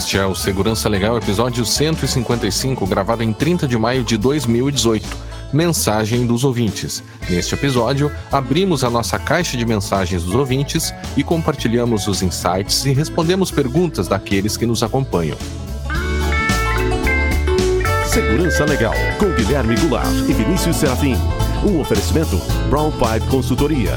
Este é o Segurança Legal, episódio 155, gravado em 30 de maio de 2018. Mensagem dos ouvintes. Neste episódio, abrimos a nossa caixa de mensagens dos ouvintes e compartilhamos os insights e respondemos perguntas daqueles que nos acompanham. Segurança Legal, com Guilherme Goulart e Vinícius Serafim. Um oferecimento Brown Pipe Consultoria.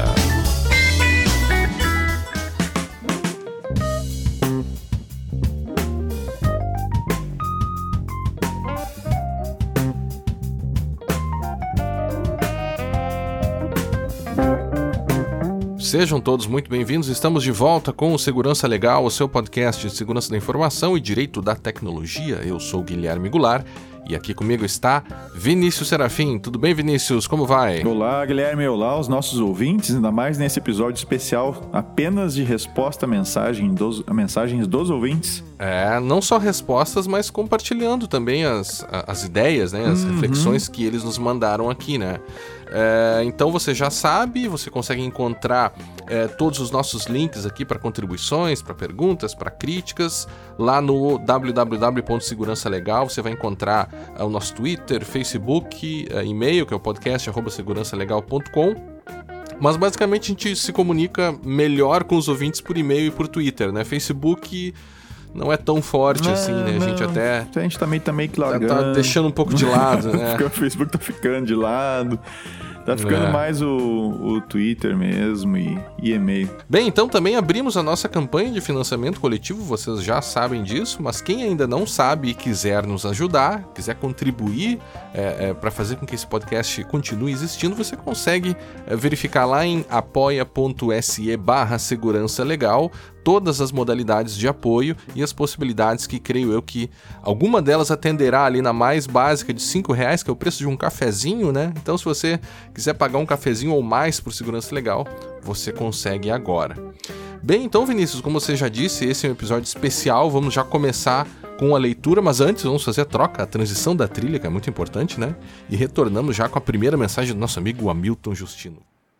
Sejam todos muito bem-vindos, estamos de volta com o Segurança Legal, o seu podcast de segurança da informação e direito da tecnologia. Eu sou Guilherme Goulart e aqui comigo está Vinícius Serafim. Tudo bem, Vinícius? Como vai? Olá, Guilherme. Olá aos nossos ouvintes, ainda mais nesse episódio especial apenas de resposta a mensagens dos ouvintes. Não só respostas, mas compartilhando também as ideias, né, as reflexões que eles nos mandaram aqui, né? Então você já sabe, você consegue encontrar todos os nossos links aqui para contribuições, para perguntas, para críticas, lá no www.segurançalegal. Você vai encontrar o nosso Twitter, Facebook, e-mail, que é o podcast@segurançalegal.com. Mas basicamente a gente se comunica melhor com os ouvintes por e-mail e por Twitter, né? Facebook não é tão forte assim, né? A gente também tá meio que largando. Tá deixando um pouco de lado, né? O Facebook tá ficando de lado. Tá ficando mais o Twitter mesmo e e-mail. Bem, então também abrimos a nossa campanha de financiamento coletivo, vocês já sabem disso, mas quem ainda não sabe e quiser nos ajudar, quiser contribuir para fazer com que esse podcast continue existindo, você consegue verificar lá em apoia.se/segurança legal todas as modalidades de apoio e as possibilidades que creio eu que alguma delas atenderá ali na mais básica de R$5, que é o preço de um cafezinho, né? Então se você quiser pagar um cafezinho ou mais por Segurança Legal, você consegue agora. Bem, então Vinícius, como você já disse, esse é um episódio especial, vamos já começar com a leitura, mas antes vamos fazer a transição da trilha, que é muito importante, né? E retornamos já com a primeira mensagem do nosso amigo Hamilton Justino.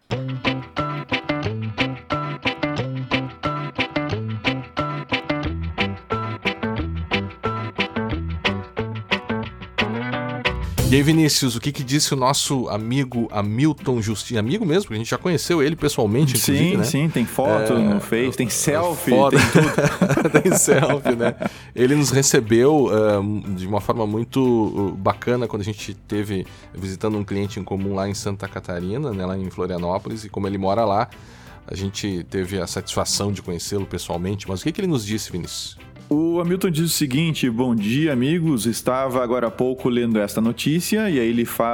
E aí, Vinícius, o que disse o nosso amigo Hamilton Justino? Amigo mesmo, porque a gente já conheceu ele pessoalmente, inclusive, né? Sim, tem foto no Face, tem selfie, foto, tem tudo. Tem selfie, né? Ele nos recebeu de uma forma muito bacana quando a gente esteve visitando um cliente em comum lá em Santa Catarina, né, lá em Florianópolis, e como ele mora lá, a gente teve a satisfação de conhecê-lo pessoalmente. Mas o que ele nos disse, Vinícius? O Hamilton diz o seguinte: bom dia, amigos, estava agora há pouco lendo esta notícia, e aí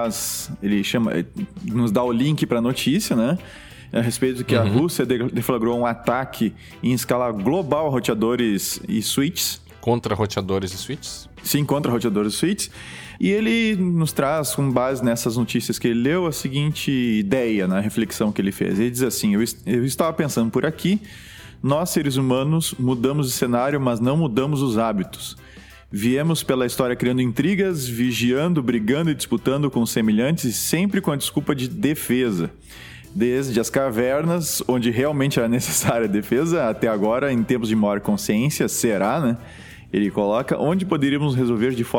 nos dá o link para a notícia, né? A respeito de que a Rússia deflagrou um ataque em escala global a roteadores e switches. Contra roteadores e switches? Sim, contra roteadores e switches. E ele nos traz, com base nessas notícias que ele leu, a seguinte ideia, na reflexão que ele fez. Ele diz assim: eu estava pensando por aqui. Nós, seres humanos, mudamos de cenário, mas não mudamos os hábitos. Viemos pela história criando intrigas, vigiando, brigando e disputando com os semelhantes, e sempre com a desculpa de defesa. Desde as cavernas, onde realmente era necessária a defesa, até agora, em tempos de maior consciência, será, né? Ele coloca, onde poderíamos resolver de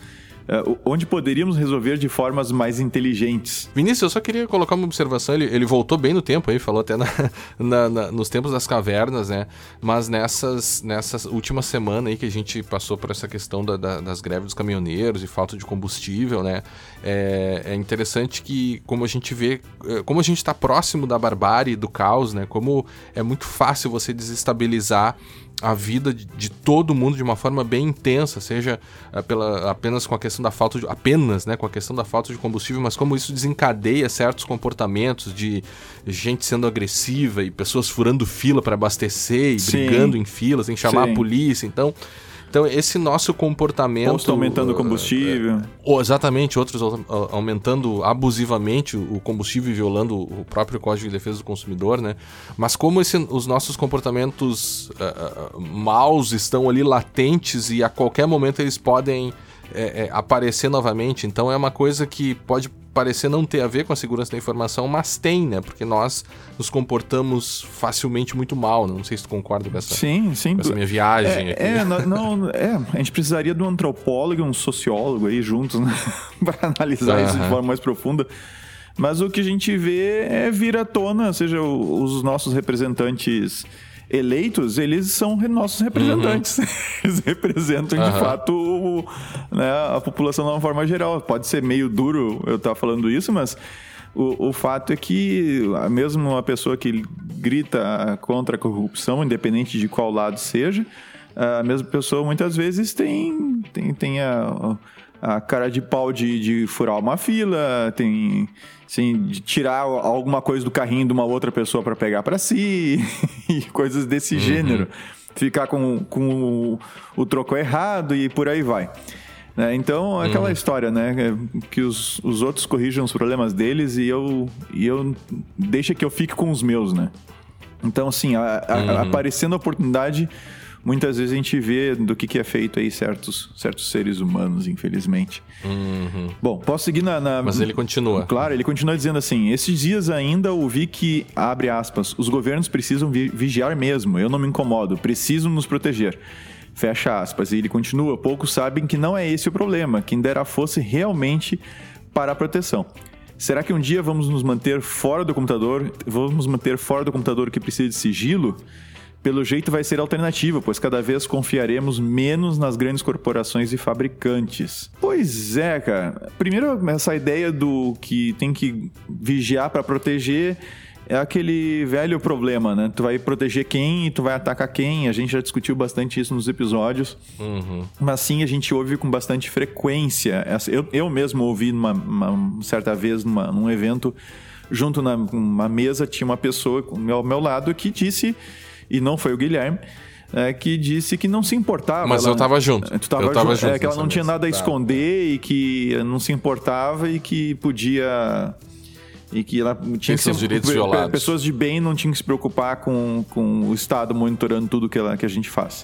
formas mais inteligentes. Vinícius, eu só queria colocar uma observação, ele voltou bem no tempo aí, falou até nos tempos das cavernas, né? Mas nessas últimas semanas aí que a gente passou por essa questão das greves dos caminhoneiros e falta de combustível, né? É interessante que como a gente vê, como a gente está próximo da barbárie, do caos, né? Como é muito fácil você desestabilizar a vida de todo mundo de uma forma bem intensa, seja apenas com a questão da falta de combustível, mas como isso desencadeia certos comportamentos de gente sendo agressiva e pessoas furando fila para abastecer e brigando em filas, sem chamar a polícia. Então esse nosso comportamento... Posto aumentando o combustível. Exatamente, outros aumentando abusivamente o combustível e violando o próprio Código de Defesa do Consumidor, né? Mas como os nossos comportamentos maus estão ali latentes e a qualquer momento eles podem aparecer novamente. Então é uma coisa que pode parecer não ter a ver com a segurança da informação, mas tem, né? Porque nós nos comportamos facilmente muito mal, né? Não sei se tu concorda com essa, sim. Com essa minha viagem aqui. A gente precisaria de um antropólogo e um sociólogo aí juntos, né? Para analisar isso de forma mais profunda. Mas o que a gente vê é vir à tona, seja os nossos representantes eleitos, eles são nossos representantes. Eles representam, de fato, né, a população de uma forma geral. Pode ser meio duro eu estar falando isso, mas o fato é que mesmo uma pessoa que grita contra a corrupção, independente de qual lado seja, a mesma pessoa muitas vezes tem a cara de pau de furar uma fila, tem assim, de tirar alguma coisa do carrinho de uma outra pessoa para pegar para si e coisas desse gênero. Ficar com o troco errado e por aí vai. Então, aquela história, né? Que os outros corrijam os problemas deles e eu deixa que eu fique com os meus, né? Então, assim, aparecendo a oportunidade, muitas vezes a gente vê do que é feito aí certos seres humanos, infelizmente. Bom, posso seguir Mas ele continua. Claro, ele continua dizendo assim: esses dias ainda ouvi que, abre aspas, os governos precisam vigiar mesmo, eu não me incomodo, precisam nos proteger. Fecha aspas. E ele continua: poucos sabem que não é esse o problema, quem dera fosse realmente para a proteção. Será que um dia vamos nos manter fora do computador? Vamos manter fora do computador que precisa de sigilo? Pelo jeito vai ser alternativa, pois cada vez confiaremos menos nas grandes corporações e fabricantes. Pois é, cara. Primeiro, essa ideia do que tem que vigiar para proteger é aquele velho problema, né? Tu vai proteger quem e tu vai atacar quem. A gente já discutiu bastante isso nos episódios. Mas sim, a gente ouve com bastante frequência. Eu mesmo ouvi uma certa vez num evento, junto numa mesa, tinha uma pessoa ao meu lado que disse... E não foi o Guilherme, que disse que não se importava. Mas eu tava junto. Tu tava junto. Que ela não tinha nada a esconder e que não se importava e que podia... E que ela tinha que seus direitos violados. Pessoas de bem não tinham que se preocupar com o Estado monitorando tudo que a gente faz.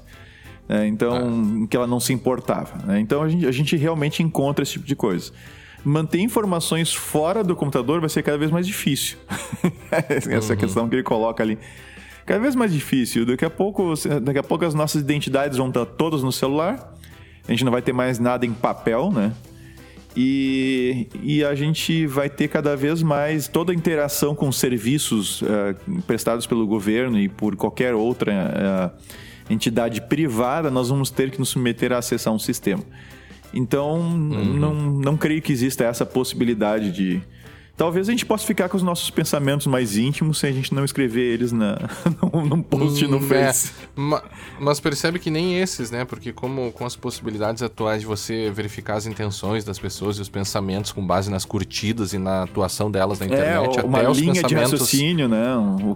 Então, que ela não se importava. Então, a gente realmente encontra esse tipo de coisa. Manter informações fora do computador vai ser cada vez mais difícil. Essa questão que ele coloca ali. Cada vez mais difícil. Daqui a pouco as nossas identidades vão estar todas no celular. A gente não vai ter mais nada em papel, né? E a gente vai ter cada vez mais toda a interação com serviços prestados pelo governo e por qualquer outra entidade privada, nós vamos ter que nos submeter a acessar um sistema. Então, não creio que exista essa possibilidade de... Talvez a gente possa ficar com os nossos pensamentos mais íntimos se a gente não escrever eles num post no Face. Mas percebe que nem esses, né? Porque com as possibilidades atuais de você verificar as intenções das pessoas e os pensamentos com base nas curtidas e na atuação delas na internet, uma até os linha pensamentos... de raciocínio, né?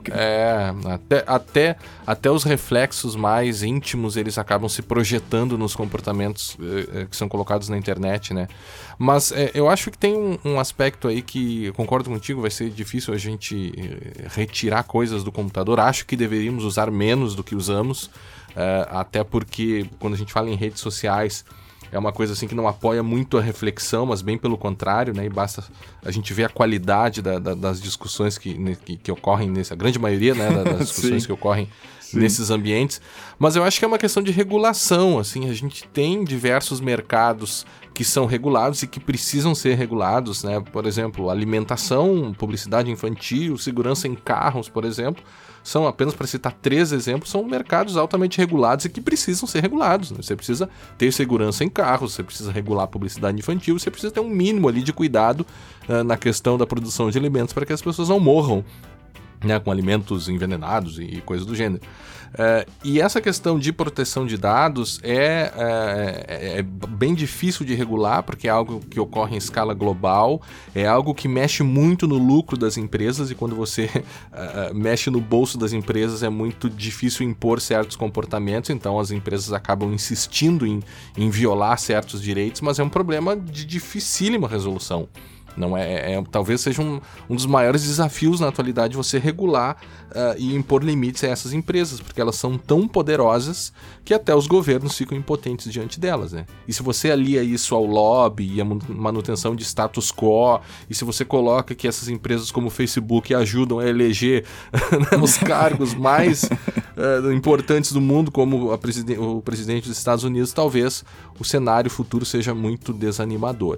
Até os reflexos mais íntimos, eles acabam se projetando nos comportamentos que são colocados na internet, né? Mas eu acho que tem um aspecto aí que, eu concordo contigo, vai ser difícil a gente retirar coisas do computador. Acho que deveríamos usar menos do que usamos, até porque quando a gente fala em redes sociais, é uma coisa assim que não apoia muito a reflexão, mas bem pelo contrário, né? E basta a gente ver a qualidade das discussões que ocorrem a grande maioria, né, das discussões que ocorrem nesses ambientes. Mas eu acho que é uma questão de regulação, assim, a gente tem diversos mercados que são regulados e que precisam ser regulados, né? Por exemplo, alimentação, publicidade infantil, segurança em carros, por exemplo, são, apenas para citar 3 exemplos, são mercados altamente regulados e que precisam ser regulados, né? Você precisa ter segurança em carros, você precisa regular a publicidade infantil, você precisa ter um mínimo ali de cuidado na questão da produção de alimentos para que as pessoas não morram, né, com alimentos envenenados e coisas do gênero. E essa questão de proteção de dados é bem difícil de regular, porque é algo que ocorre em escala global, é algo que mexe muito no lucro das empresas, e quando você mexe no bolso das empresas é muito difícil impor certos comportamentos, então as empresas acabam insistindo em violar certos direitos, mas é um problema de dificílima resolução. Não talvez seja um dos maiores desafios na atualidade você regular e impor limites a essas empresas, porque elas são tão poderosas que até os governos ficam impotentes diante delas, né? E se você alia isso ao lobby e à manutenção de status quo, e se você coloca que essas empresas como o Facebook ajudam a eleger os cargos mais importantes do mundo, como o presidente dos Estados Unidos, talvez o cenário futuro seja muito desanimador.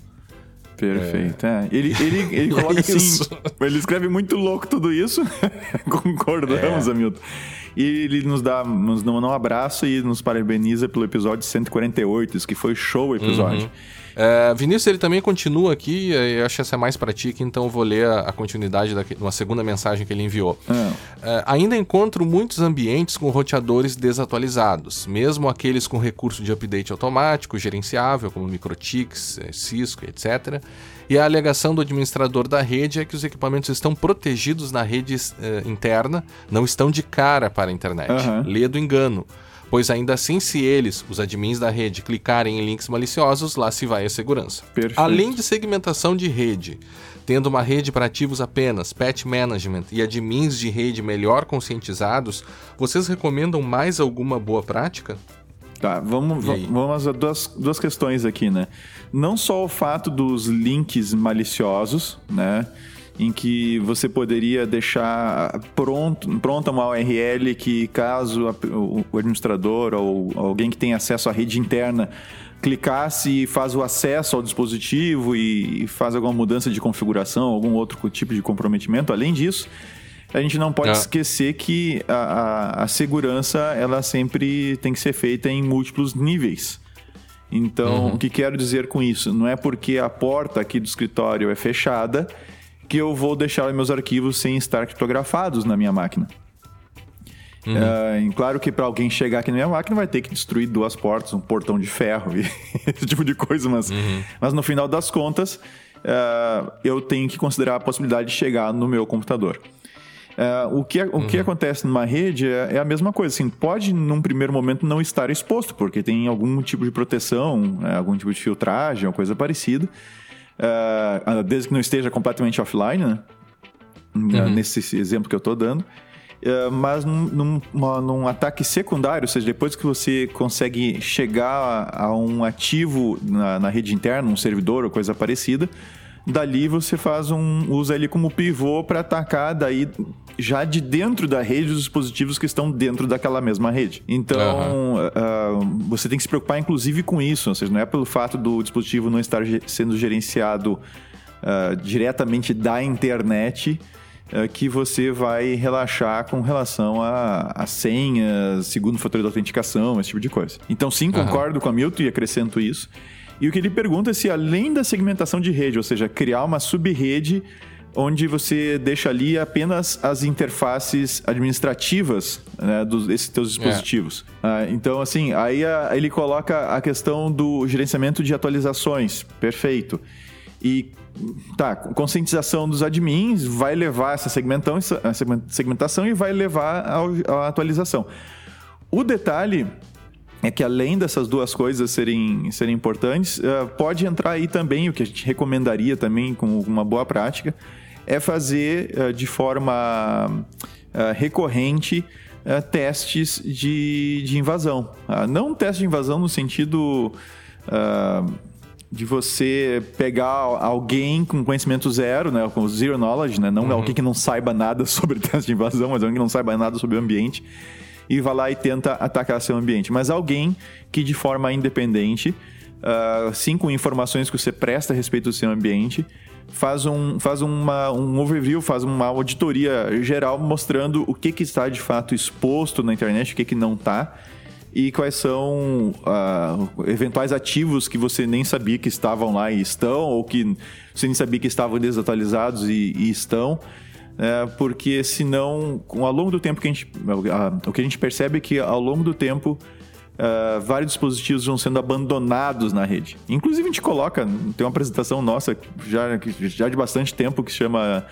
Perfeito. Ele coloca assim, ele escreve muito louco tudo isso. Concordamos, Hamilton. E ele nos manda um abraço e nos parabeniza pelo episódio 148, isso que foi show o episódio. Vinícius, ele também continua aqui, eu acho que essa é mais pra ti, então eu vou ler a continuidade de uma segunda mensagem que ele enviou. Ainda encontro muitos ambientes com roteadores desatualizados, mesmo aqueles com recurso de update automático, gerenciável, como Microtix, Cisco, etc. E a alegação do administrador da rede é que os equipamentos estão protegidos na rede interna, não estão de cara para a internet. Lê do engano. Pois ainda assim, se eles, os admins da rede, clicarem em links maliciosos, lá se vai a segurança. Perfeito. Além de segmentação de rede, tendo uma rede para ativos apenas, patch management e admins de rede melhor conscientizados, vocês recomendam mais alguma boa prática? Tá, vamos a duas questões aqui, né? Não só o fato dos links maliciosos, né? Em que você poderia deixar pronta uma URL que, caso o administrador ou alguém que tem acesso à rede interna clicasse e faz o acesso ao dispositivo e faz alguma mudança de configuração, algum outro tipo de comprometimento. Além disso, a gente não pode esquecer que a segurança ela sempre tem que ser feita em múltiplos níveis. Então, o que quero dizer com isso? Não é porque a porta aqui do escritório é fechada que eu vou deixar meus arquivos sem estar criptografados na minha máquina. Claro que para alguém chegar aqui na minha máquina vai ter que destruir 2 portas, um portão de ferro e esse tipo de coisa, mas no final das contas eu tenho que considerar a possibilidade de chegar no meu computador. O que acontece numa rede é a mesma coisa. Assim, pode, num primeiro momento, não estar exposto, porque tem algum tipo de proteção, algum tipo de filtragem ou coisa parecida. Desde que não esteja completamente offline, né? Nesse exemplo que eu estou dando. Mas num ataque secundário, ou seja, depois que você consegue chegar a um ativo na rede interna, um servidor ou coisa parecida, dali você usa ele como pivô para atacar daí já de dentro da rede os dispositivos que estão dentro daquela mesma rede. Então, você tem que se preocupar inclusive com isso, ou seja, não é pelo fato do dispositivo não estar sendo gerenciado diretamente da internet que você vai relaxar com relação a senhas, segundo fator de autenticação, esse tipo de coisa. Então, sim, concordo com a Milton e acrescento isso. E o que ele pergunta é se, além da segmentação de rede, ou seja, criar uma sub-rede onde você deixa ali apenas as interfaces administrativas, né, desses teus dispositivos. Então, assim, aí ele coloca a questão do gerenciamento de atualizações. Perfeito. E, conscientização dos admins vai levar essa segmentação e vai levar à atualização. O detalhe é que, além dessas duas coisas serem importantes, pode entrar aí também, o que a gente recomendaria também como uma boa prática, é fazer de forma recorrente testes de invasão. Não um teste de invasão no sentido de você pegar alguém com conhecimento zero, né, com zero knowledge, né, não alguém que não saiba nada sobre teste de invasão, mas alguém que não saiba nada sobre o ambiente, e vai lá e tenta atacar seu ambiente. Mas alguém que, de forma independente, sim, com informações que você presta a respeito do seu ambiente, faz um overview, faz uma auditoria geral mostrando o que está de fato exposto na internet, o que não está, e quais são eventuais ativos que você nem sabia que estavam lá e estão, ou que você nem sabia que estavam desatualizados e estão. Porque senão, ao longo do tempo o que a gente percebe é que ao longo do tempo vários dispositivos vão sendo abandonados na rede. Inclusive a gente coloca, tem uma apresentação nossa já de bastante tempo que se chama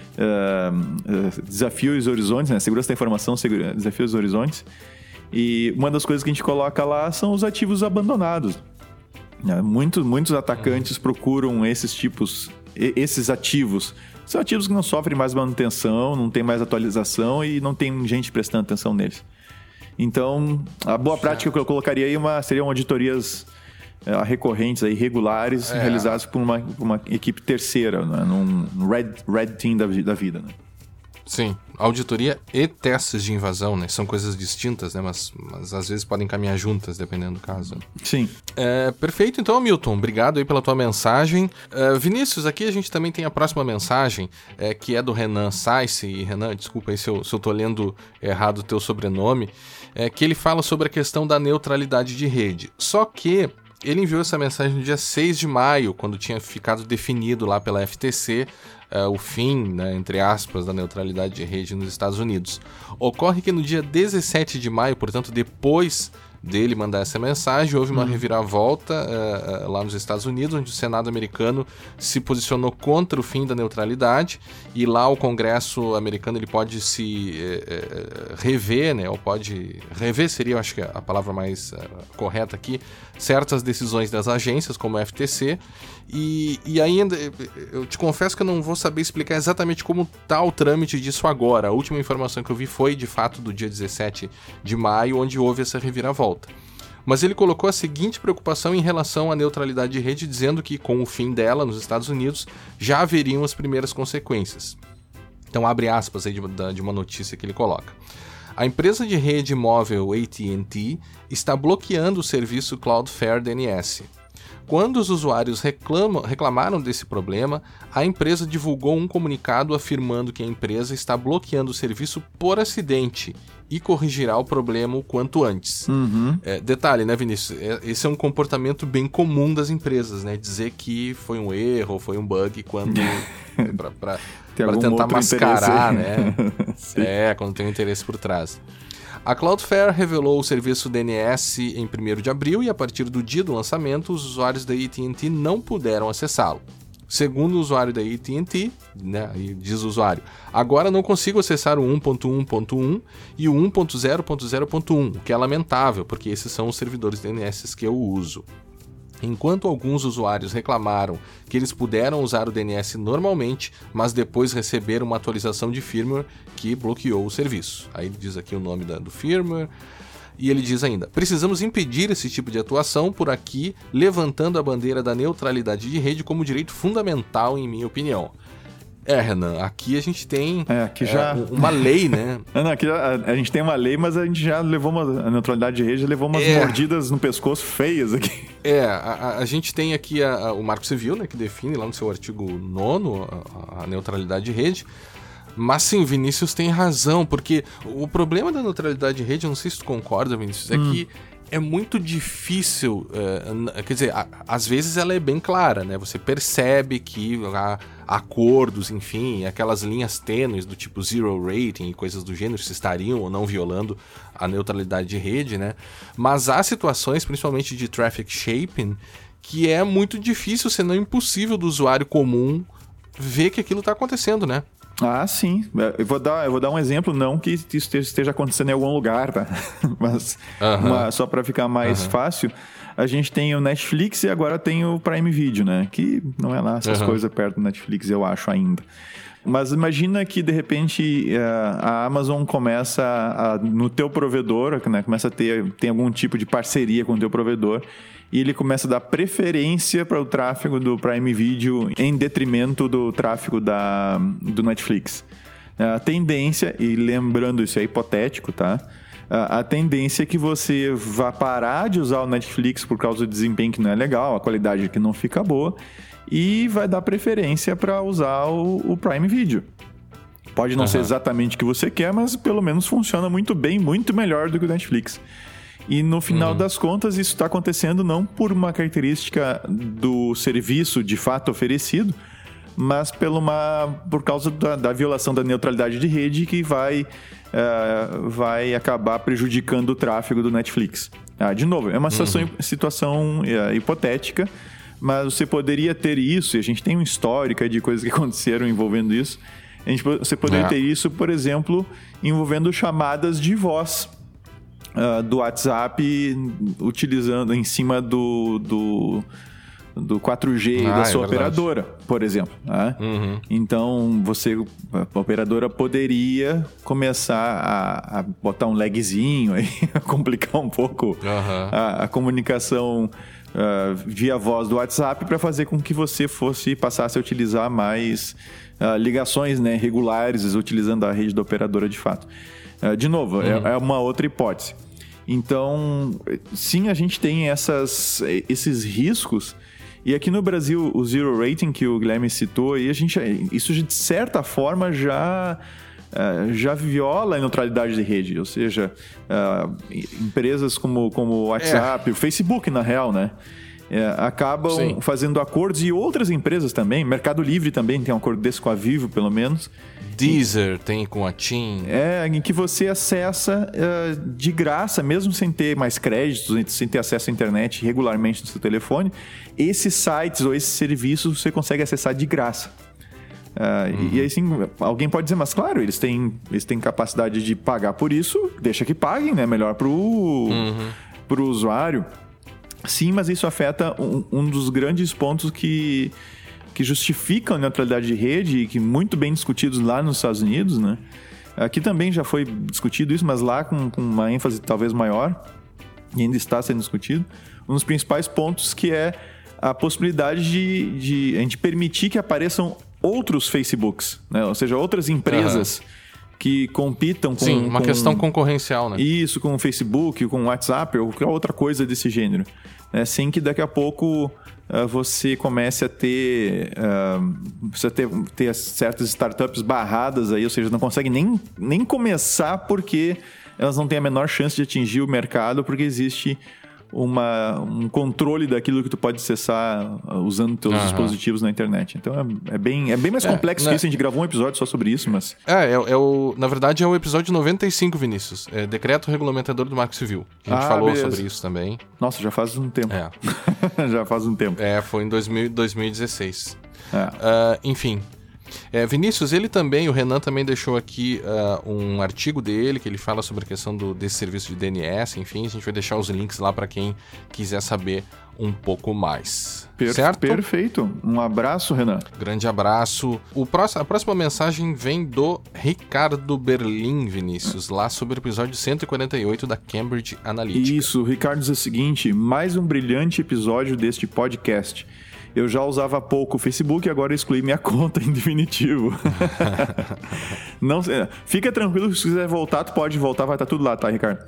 Desafios e Horizontes, né? Segurança da Informação, Desafios e Horizontes. E uma das coisas que a gente coloca lá são os ativos abandonados. Muitos atacantes procuram esses tipos esses ativos. São ativos que não sofrem mais manutenção, não tem mais atualização e não tem gente prestando atenção neles. Então, a boa prática que eu colocaria aí seriam auditorias recorrentes, aí, regulares, realizadas por uma equipe terceira, né? Num red team da vida, né? Sim, auditoria e testes de invasão, né? São coisas distintas, né? Mas às vezes podem caminhar juntas, dependendo do caso. Sim. Perfeito, então, Milton, obrigado aí pela tua mensagem. Vinícius, aqui a gente também tem a próxima mensagem, que é do Renan Saisse. E Renan, desculpa aí se eu tô lendo errado o teu sobrenome, que ele fala sobre a questão da neutralidade de rede. Só que ele enviou essa mensagem no dia 6 de maio, quando tinha ficado definido lá pela FTC o fim, né, entre aspas, da neutralidade de rede nos Estados Unidos. Ocorre que no dia 17 de maio, portanto, depois dele mandar essa mensagem, houve uma reviravolta lá nos Estados Unidos, onde o Senado americano se posicionou contra o fim da neutralidade, e lá o Congresso americano ele pode se rever, né, ou pode... Rever seria, eu acho que a palavra mais correta aqui, certas decisões das agências, como a FTC, e ainda, eu te confesso que eu não vou saber explicar exatamente como está o trâmite disso agora. A última informação que eu vi foi, de fato, do dia 17 de maio, onde houve essa reviravolta. Mas ele colocou a seguinte preocupação em relação à neutralidade de rede, dizendo que, com o fim dela nos Estados Unidos, já haveriam as primeiras consequências. Então, abre aspas aí de uma notícia que ele coloca. A empresa de rede móvel AT&T está bloqueando o serviço Cloudflare DNS. Quando os usuários reclamaram desse problema, a empresa divulgou um comunicado afirmando que a empresa está bloqueando o serviço por acidente e corrigirá o problema o quanto antes. Detalhe, né, Vinícius? Esse é um comportamento bem comum das empresas, né? Dizer que foi um erro, foi um bug quando... para tentar mascarar, né? Quando tem um interesse por trás. A Cloudflare revelou o serviço DNS em 1º de abril e, a partir do dia do lançamento, os usuários da AT&T não puderam acessá-lo. Segundo o usuário da AT&T, né, diz o usuário, agora não consigo acessar o 1.1.1 e o 1.0.0.1, o que é lamentável, porque esses são os servidores DNS que eu uso. Enquanto alguns usuários reclamaram que eles puderam usar o DNS normalmente, mas depois receberam uma atualização de firmware que bloqueou o serviço. Aí ele diz aqui o nome do firmware, e ele diz ainda: precisamos impedir esse tipo de atuação por aqui, levantando a bandeira da neutralidade de rede como direito fundamental, em minha opinião. Renan, aqui a gente tem uma lei, né? Não, aqui a gente tem uma lei, mas a gente já levou a neutralidade de rede, levou umas mordidas no pescoço feias aqui. A gente tem aqui o Marco Civil, né, que define lá no seu artigo 9º a neutralidade de rede. Mas sim, o Vinícius tem razão, porque o problema da neutralidade de rede, eu não sei se tu concorda, Vinícius, é que é muito difícil, quer dizer, às vezes ela é bem clara, né? Você percebe que há acordos, enfim, aquelas linhas tênues do tipo zero rating e coisas do gênero, se estariam ou não violando a neutralidade de rede, né? Mas há situações, principalmente de traffic shaping, que é muito difícil, se não impossível, do usuário comum ver que aquilo está acontecendo, né? Ah, sim. Eu vou dar um exemplo, não que isso esteja acontecendo em algum lugar, tá? Mas só para ficar mais fácil, a gente tem o Netflix e agora tem o Prime Video, né? Que não é lá essas coisas perto do Netflix, eu acho, ainda. Mas imagina que, de repente, a Amazon começa no teu provedor, né? Começa a tem algum tipo de parceria com o teu provedor, e ele começa a dar preferência para o tráfego do Prime Video em detrimento do tráfego do Netflix. A tendência, e lembrando, isso é hipotético, tá? A tendência é que você vá parar de usar o Netflix por causa do desempenho que não é legal, a qualidade que não fica boa, e vai dar preferência para usar o Prime Video. Pode não ser exatamente o que você quer, mas pelo menos funciona muito bem, muito melhor do que o Netflix. E no final das contas, isso está acontecendo não por uma característica do serviço de fato oferecido, mas por causa da violação da neutralidade de rede que vai acabar prejudicando o tráfego do Netflix. De novo, é uma situação hipotética, mas você poderia ter isso, e a gente tem um histórico de coisas que aconteceram envolvendo isso. Você poderia ter isso, por exemplo, envolvendo chamadas de voz do WhatsApp, utilizando em cima do do 4G da sua operadora, por exemplo. Né? Então, a operadora poderia começar a botar um lagzinho aí, complicar um pouco a comunicação via voz do WhatsApp para fazer com que você passasse a utilizar mais ligações, né, regulares, utilizando a rede da operadora de fato. De novo, é uma outra hipótese. Então, sim, a gente tem esses riscos. E aqui no Brasil, o Zero Rating que o Guilherme citou, isso de certa forma já viola a neutralidade de rede. Ou seja, empresas como o WhatsApp, o Facebook, na real, né? Acabam fazendo acordos, e outras empresas também. Mercado Livre também tem um acordo desse com a Vivo, pelo menos. Deezer tem com a TIM. Em que você acessa de graça, mesmo sem ter mais créditos, sem ter acesso à internet regularmente no seu telefone. Esses sites ou esses serviços você consegue acessar de graça. E aí sim, alguém pode dizer, mas claro, eles têm capacidade de pagar por isso, deixa que paguem, né? Melhor pro usuário. Sim, mas isso afeta um dos grandes pontos que justificam a neutralidade de rede e que muito bem discutidos lá nos Estados Unidos, né? Aqui também já foi discutido isso, mas lá com uma ênfase talvez maior, e ainda está sendo discutido. Um dos principais pontos que é a possibilidade de a gente permitir que apareçam outros Facebooks, né? Ou seja, outras empresas que compitam com... Sim, uma questão concorrencial, né? Isso, com o Facebook, com o WhatsApp ou qualquer outra coisa desse gênero. Sem que daqui a pouco você comece a ter certas startups barradas aí, ou seja, não consegue nem começar porque elas não têm a menor chance de atingir o mercado, porque existe um controle daquilo que tu pode acessar usando teus dispositivos na internet. Então é bem mais complexo que isso. A gente gravou um episódio só sobre isso, mas... Na verdade é o episódio 95, Vinícius. Decreto Regulamentador do Marco Civil. A gente falou sobre isso também. Nossa, já faz um tempo. Já faz um tempo. Foi em 2016. Enfim... Vinícius, o Renan também deixou aqui um artigo dele, que ele fala sobre a questão desse serviço de DNS, enfim, a gente vai deixar os links lá para quem quiser saber um pouco mais. Certo? Perfeito. Um abraço, Renan. Grande abraço. A próxima mensagem vem do Ricardo Berlim, Vinícius, lá sobre o episódio 148 da Cambridge Analytica. Isso, o Ricardo diz o seguinte: mais um brilhante episódio deste podcast. Eu já usava pouco o Facebook e agora excluí minha conta em definitivo. Não, fica tranquilo, se quiser voltar, tu pode voltar, vai estar tudo lá, tá, Ricardo?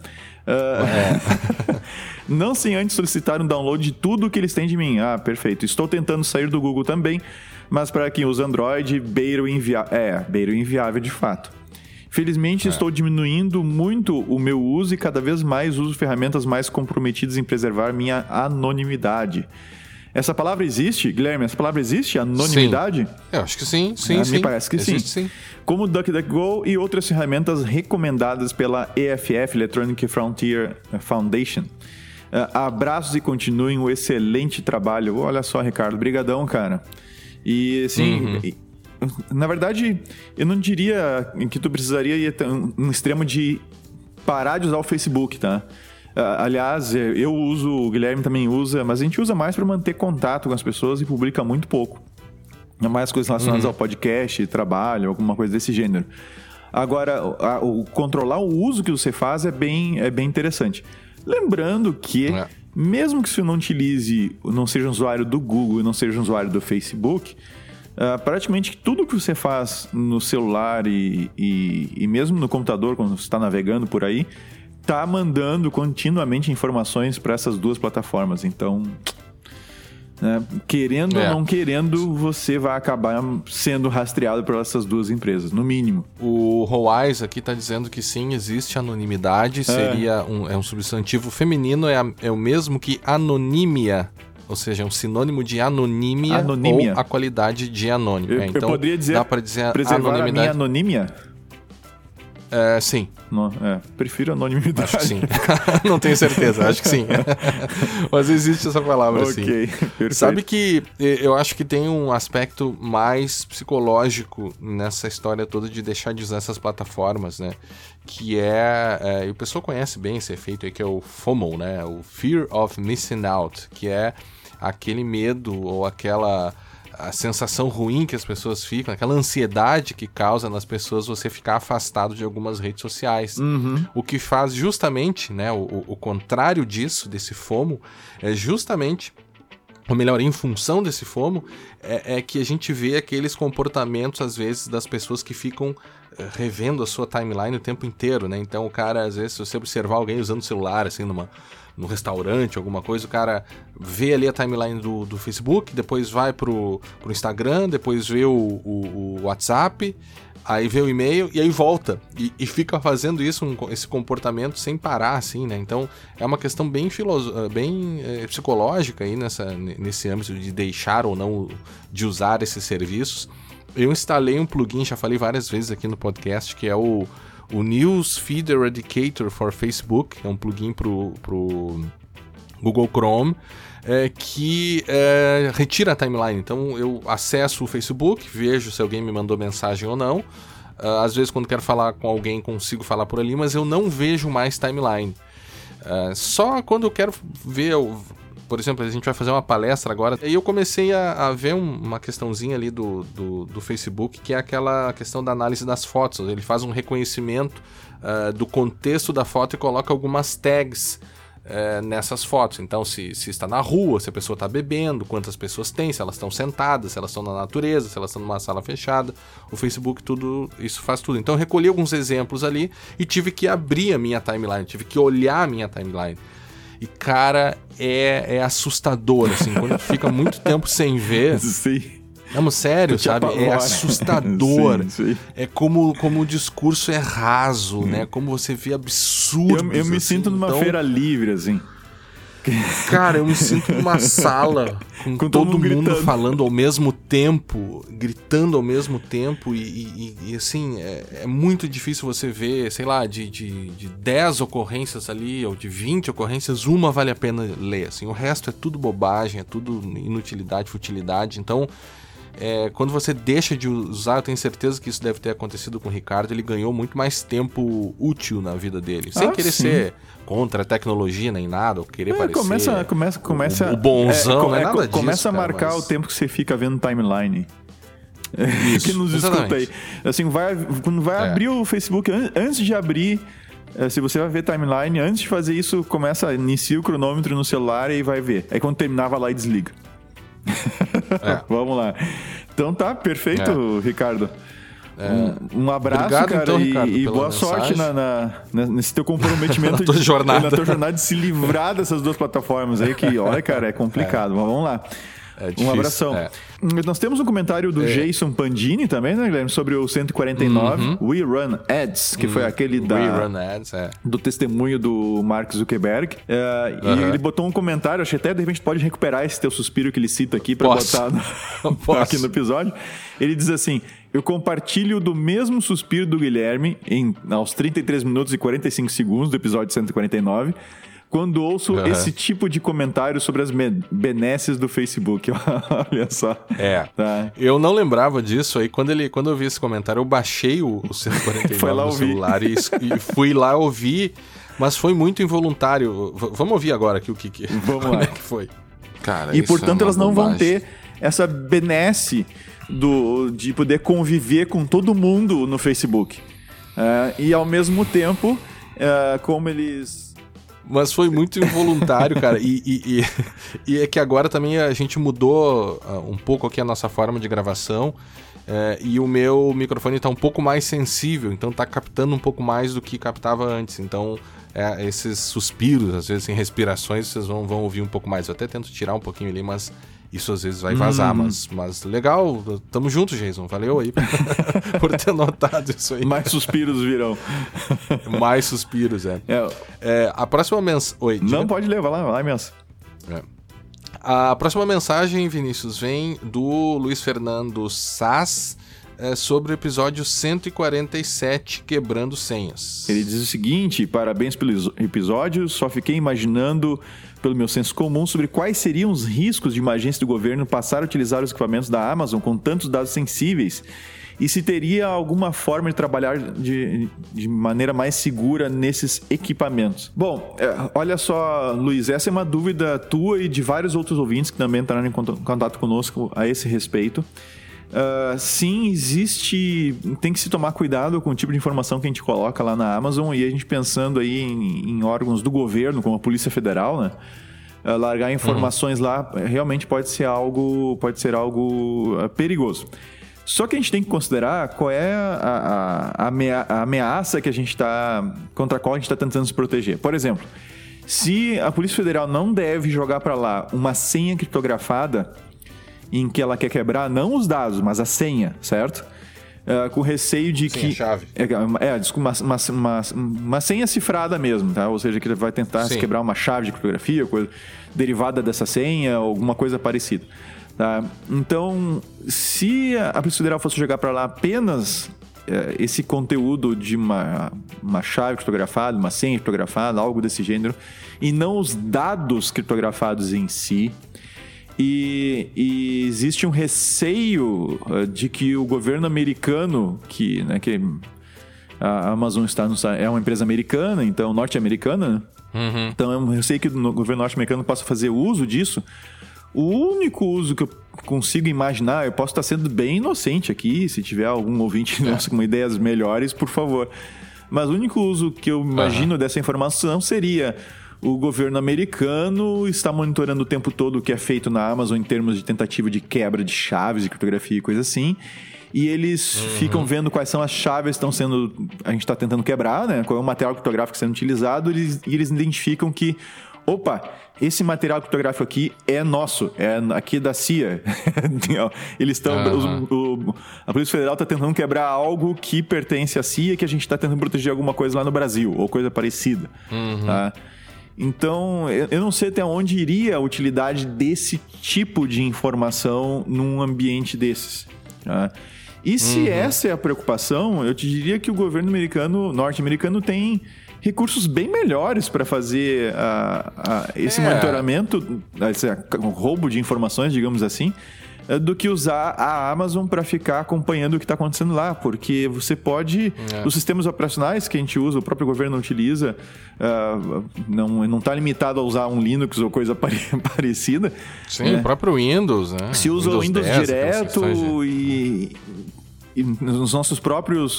Não sem antes solicitar um download de tudo que eles têm de mim. Perfeito. Estou tentando sair do Google também, mas para quem usa Android, beiro inviável de fato. Felizmente estou diminuindo muito o meu uso e cada vez mais uso ferramentas mais comprometidas em preservar minha anonimidade. Essa palavra existe, Guilherme? Essa palavra existe? Anonimidade? Sim. Eu acho que sim. Me parece que existe, sim. Como o DuckDuckGo e outras ferramentas recomendadas pela EFF, Electronic Frontier Foundation. Abraços e continuem o excelente trabalho. Olha só, Ricardo, brigadão, cara. E assim, na verdade, eu não diria que tu precisaria ir a um extremo de parar de usar o Facebook, tá? Aliás, eu uso, o Guilherme também usa, mas a gente usa mais para manter contato com as pessoas e publica muito pouco. Mais coisas relacionadas ao podcast, trabalho, alguma coisa desse gênero. Agora, controlar o uso que você faz é bem interessante. Lembrando que, mesmo que você não utilize, não seja um usuário do Google e não seja um usuário do Facebook, praticamente tudo que você faz no celular e mesmo no computador, quando você está navegando por aí, está mandando continuamente informações para essas duas plataformas. Então, querendo ou não querendo, você vai acabar sendo rastreado por essas duas empresas, no mínimo. O Roais aqui está dizendo que sim, existe anonimidade, seria um substantivo feminino, é o mesmo que anonímia, ou seja, é um sinônimo de anonímia. Ou a qualidade de anônimo. Eu poderia dizer, dá para dizer preservar anonimidade. a minha anonímia? Sim. Prefiro anonimidade. Acho que sim. Não tenho certeza, acho que sim. Mas existe essa palavra, sim. Ok, perfeito. Sabe que eu acho que tem um aspecto mais psicológico nessa história toda de deixar de usar essas plataformas, né? Que e o pessoal conhece bem esse efeito aí, que é o FOMO, né? O Fear of Missing Out, que é aquele medo ou aquela... a sensação ruim que as pessoas ficam, aquela ansiedade que causa nas pessoas você ficar afastado de algumas redes sociais. O que faz justamente, né, o contrário disso, desse FOMO, é justamente, ou melhor, em função desse FOMO, é que a gente vê aqueles comportamentos, às vezes, das pessoas que ficam revendo a sua timeline o tempo inteiro, né? Então o cara, às vezes, se você observar alguém usando o celular, assim, no restaurante, alguma coisa, o cara vê ali a timeline do Facebook, depois vai pro Instagram, depois vê o WhatsApp, aí vê o e-mail e aí volta. E fica fazendo esse comportamento sem parar, assim, né? Então, é uma questão bem psicológica aí nesse âmbito de deixar ou não de usar esses serviços. Eu instalei um plugin, já falei várias vezes aqui no podcast, que é o News Feed Eradicator for Facebook, é um plugin pro Google Chrome, que retira a timeline. Então eu acesso o Facebook, vejo se alguém me mandou mensagem ou não. Às vezes quando quero falar com alguém consigo falar por ali, mas eu não vejo mais timeline. Só quando eu quero ver... Por exemplo, a gente vai fazer uma palestra agora, e eu comecei a ver uma questãozinha ali do Facebook, que é aquela questão da análise das fotos. Ele faz um reconhecimento do contexto da foto e coloca algumas tags nessas fotos. Então, se está na rua, se a pessoa está bebendo, quantas pessoas tem, se elas estão sentadas, se elas estão na natureza, se elas estão numa sala fechada. O Facebook, isso faz tudo. Então, eu recolhi alguns exemplos ali e tive que abrir a minha timeline, tive que olhar a minha timeline. E, cara, é assustador, assim, quando fica muito tempo sem ver. Sim. Não, sério, sabe? É assustador. Sim. É como o discurso é raso, né? Como você vê absurdos. Eu me sinto numa feira livre, assim. Cara, eu me sinto numa sala com todo mundo falando ao mesmo tempo, gritando ao mesmo tempo e assim, é muito difícil você ver, sei lá, de 10 ocorrências ali, ou de 20 ocorrências, uma vale a pena ler, assim, o resto é tudo bobagem, é tudo inutilidade, futilidade, então... quando você deixa de usar, eu tenho certeza que isso deve ter acontecido com o Ricardo, ele ganhou muito mais tempo útil na vida dele, sem querer ser contra a tecnologia nem nada, ou querer parecer começa o bonzão, não é nada disso, começa a marcar o tempo que você fica vendo timeline. Isso, que nos escuta aí. Assim, quando vai abrir o Facebook, antes de abrir, se você vai ver timeline, antes de fazer isso, inicia o cronômetro no celular e vai ver. Aí quando terminar, vai lá e desliga. Vamos lá. Então tá, perfeito, Ricardo. Um abraço, obrigado, cara, então, Ricardo, e boa sorte nesse teu comprometimento na tua jornada. Na tua jornada de se livrar dessas duas plataformas aí, que, olha, cara, é complicado. Mas vamos lá. Difícil, um abração. Nós temos um comentário do Jason Pandini também, né, Guilherme? Sobre o 149, We Run Ads, que foi aquele do testemunho do Mark Zuckerberg. E ele botou um comentário, acho que até de repente pode recuperar esse teu suspiro que ele cita aqui para botar aqui no episódio. Ele diz assim: eu compartilho do mesmo suspiro do Guilherme aos 33 minutos e 45 segundos do episódio 149, quando ouço esse tipo de comentário sobre as benesses do Facebook. Olha só. Tá. Eu não lembrava disso. Aí quando eu vi esse comentário, eu baixei o 149 no celular e fui lá ouvir, mas foi muito involuntário. Vamos ouvir agora aqui Vamos como lá. é que foi. Cara, e portanto elas não vão ter essa benesse de poder conviver com todo mundo no Facebook. E ao mesmo tempo, como eles... Mas foi muito involuntário, cara. E é que agora também a gente mudou um pouco aqui a nossa forma de gravação. E o meu microfone tá um pouco mais sensível, então tá captando um pouco mais do que captava antes. Então, esses suspiros, às vezes, em respirações, vocês vão ouvir um pouco mais. Eu até tento tirar um pouquinho ali, mas isso às vezes vai vazar. Mas legal, tamo junto, Jason. Valeu aí por ter notado isso aí. Mais suspiros virão. Mais suspiros, a próxima mensagem... Oi, diga. Não, pode ler, vai lá imenso. A próxima mensagem, Vinícius, vem do Luiz Fernando Sass, sobre o episódio 147, Quebrando Senhas. Ele diz o seguinte: parabéns pelo episódio, só fiquei imaginando pelo meu senso comum sobre quais seriam os riscos de uma agência do governo passar a utilizar os equipamentos da Amazon com tantos dados sensíveis e se teria alguma forma de trabalhar de maneira mais segura nesses equipamentos. Bom, olha só, Luiz, essa é uma dúvida tua e de vários outros ouvintes que também entraram em contato conosco a esse respeito. Sim, tem que se tomar cuidado com o tipo de informação que a gente coloca lá na Amazon, e a gente pensando aí em órgãos do governo, como a Polícia Federal, né? Largar informações lá realmente pode ser algo perigoso. Só que a gente tem que considerar qual é a ameaça que contra a qual a gente está tentando se proteger. Por exemplo, se a Polícia Federal não deve jogar para lá uma senha criptografada em que ela quer quebrar não os dados, mas a senha, certo? Com receio de que... a chave. Uma senha cifrada mesmo, tá? Ou seja, que ele vai tentar se quebrar uma chave de criptografia, coisa derivada dessa senha, alguma coisa parecida. Tá? Então, se a Polícia Federal fosse jogar para lá apenas esse conteúdo de uma chave criptografada, uma senha criptografada, algo desse gênero, e não os dados criptografados em si, e existe um receio de que o governo americano, que a Amazon é uma empresa americana, então norte-americana, né? Uhum. Então é um receio que o governo norte-americano possa fazer uso disso. O único uso que eu consigo imaginar, eu posso estar sendo bem inocente aqui, se tiver algum ouvinte com ideias melhores, por favor. Mas o único uso que eu imagino dessa informação seria: o governo americano está monitorando o tempo todo o que é feito na Amazon em termos de tentativa de quebra de chaves, de criptografia e coisa assim. E eles ficam vendo quais são as chaves que a gente está tentando quebrar, né? Qual é o material criptográfico sendo utilizado, e eles identificam que, opa, esse material criptográfico aqui é nosso, é aqui da CIA. Eles estão... A Polícia Federal está tentando quebrar algo que pertence à CIA, que a gente está tentando proteger alguma coisa lá no Brasil, ou coisa parecida. Tá? Então, eu não sei até onde iria a utilidade desse tipo de informação num ambiente desses. Tá? E se essa é a preocupação, eu te diria que o governo norte-americano tem recursos bem melhores para fazer esse monitoramento, esse roubo de informações, digamos assim, do que usar a Amazon para ficar acompanhando o que está acontecendo lá, porque você pode... Os sistemas operacionais que a gente usa, o próprio governo utiliza, não está limitado a usar um Linux ou coisa parecida. Sim, o próprio Windows, né? Se usa o Windows 10, direto e nos nossos próprios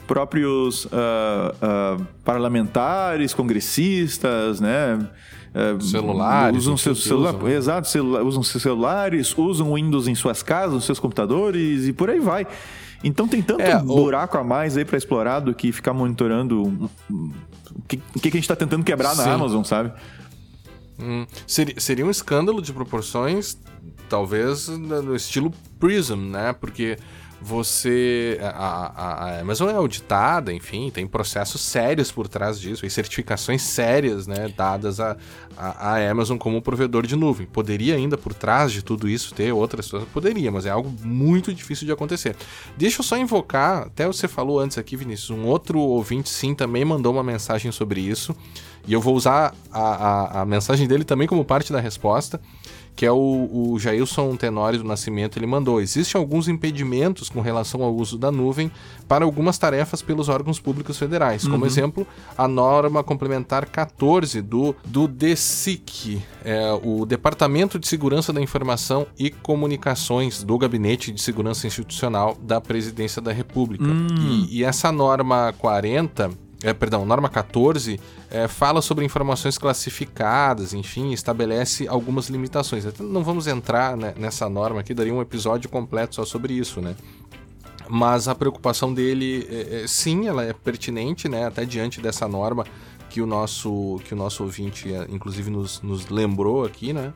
parlamentares, congressistas, né? Celulares. Usam seus celulares, usam Windows em suas casas, nos seus computadores e por aí vai. Então tem tanto buraco a mais aí para explorar do que ficar monitorando o que a gente está tentando quebrar na Amazon, sabe? Seria um escândalo de proporções, talvez no estilo Prism, né? Porque a Amazon é auditada, enfim, tem processos sérios por trás disso, e certificações sérias, né, dadas à Amazon como provedor de nuvem. Poderia ainda por trás de tudo isso ter outras coisas? Poderia, mas é algo muito difícil de acontecer. Deixa eu só invocar, até você falou antes aqui, Vinícius, um outro ouvinte sim também mandou uma mensagem sobre isso, e eu vou usar a mensagem dele também como parte da resposta, que é o Jailson Tenório do Nascimento. Ele mandou: existem alguns impedimentos com relação ao uso da nuvem para algumas tarefas pelos órgãos públicos federais. Como exemplo, a norma complementar 14 do DSIC, o Departamento de Segurança da Informação e Comunicações do Gabinete de Segurança Institucional da Presidência da República. E essa norma 14 fala sobre informações classificadas, enfim, estabelece algumas limitações. Então, não vamos entrar, né, nessa norma aqui, daria um episódio completo só sobre isso, né? Mas a preocupação dele, sim, ela é pertinente, né, até diante dessa norma que o nosso ouvinte, inclusive, nos lembrou aqui, né?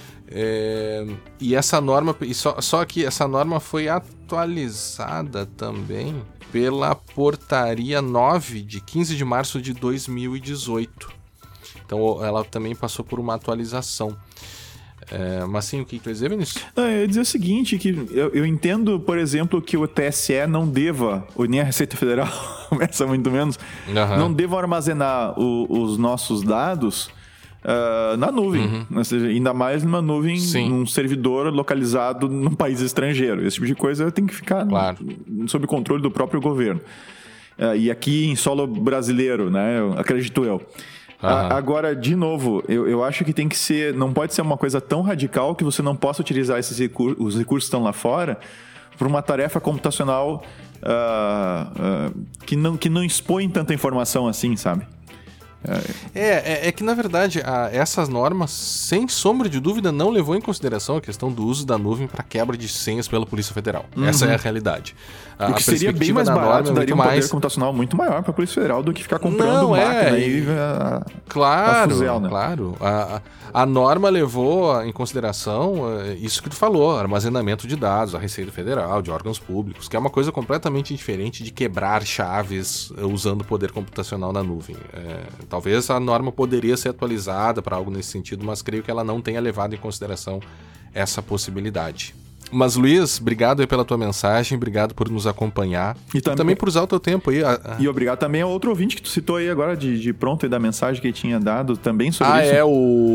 E essa norma, só que essa norma foi atualizada também pela portaria 9 de 15 de março de 2018. Então ela também passou por uma atualização. Mas sim, o que tu ia dizer, Vinícius? Eu ia dizer o seguinte, que eu entendo, por exemplo, que o TSE não deva, ou nem a Receita Federal, começa muito menos, não devam armazenar os nossos dados na nuvem. Ou seja, ainda mais numa nuvem, num servidor localizado num país estrangeiro. Esse tipo de coisa tem que ficar sob controle do próprio governo. E aqui em solo brasileiro, né? Acredito eu. Agora, de novo, eu acho que tem que ser... Não pode ser uma coisa tão radical que você não possa utilizar os recursos que estão lá fora para uma tarefa computacional que não expõe tanta informação assim, sabe? É que, na verdade, essas normas, sem sombra de dúvida, não levou em consideração a questão do uso da nuvem para quebra de senhas pela Polícia Federal. Essa é a realidade. O que seria bem mais barato, daria um poder computacional muito maior para a Polícia Federal do que ficar comprando máquina e Claro, fuzel, né? Claro. A norma levou em consideração isso que tu falou, armazenamento de dados da Receita Federal, de órgãos públicos, que é uma coisa completamente diferente de quebrar chaves usando poder computacional na nuvem. Talvez a norma poderia ser atualizada para algo nesse sentido, mas creio que ela não tenha levado em consideração essa possibilidade. Mas, Luiz, obrigado aí pela tua mensagem, obrigado por nos acompanhar e também por usar o teu tempo aí. E obrigado também ao outro ouvinte que tu citou aí agora de pronto aí da mensagem que ele tinha dado também sobre isso.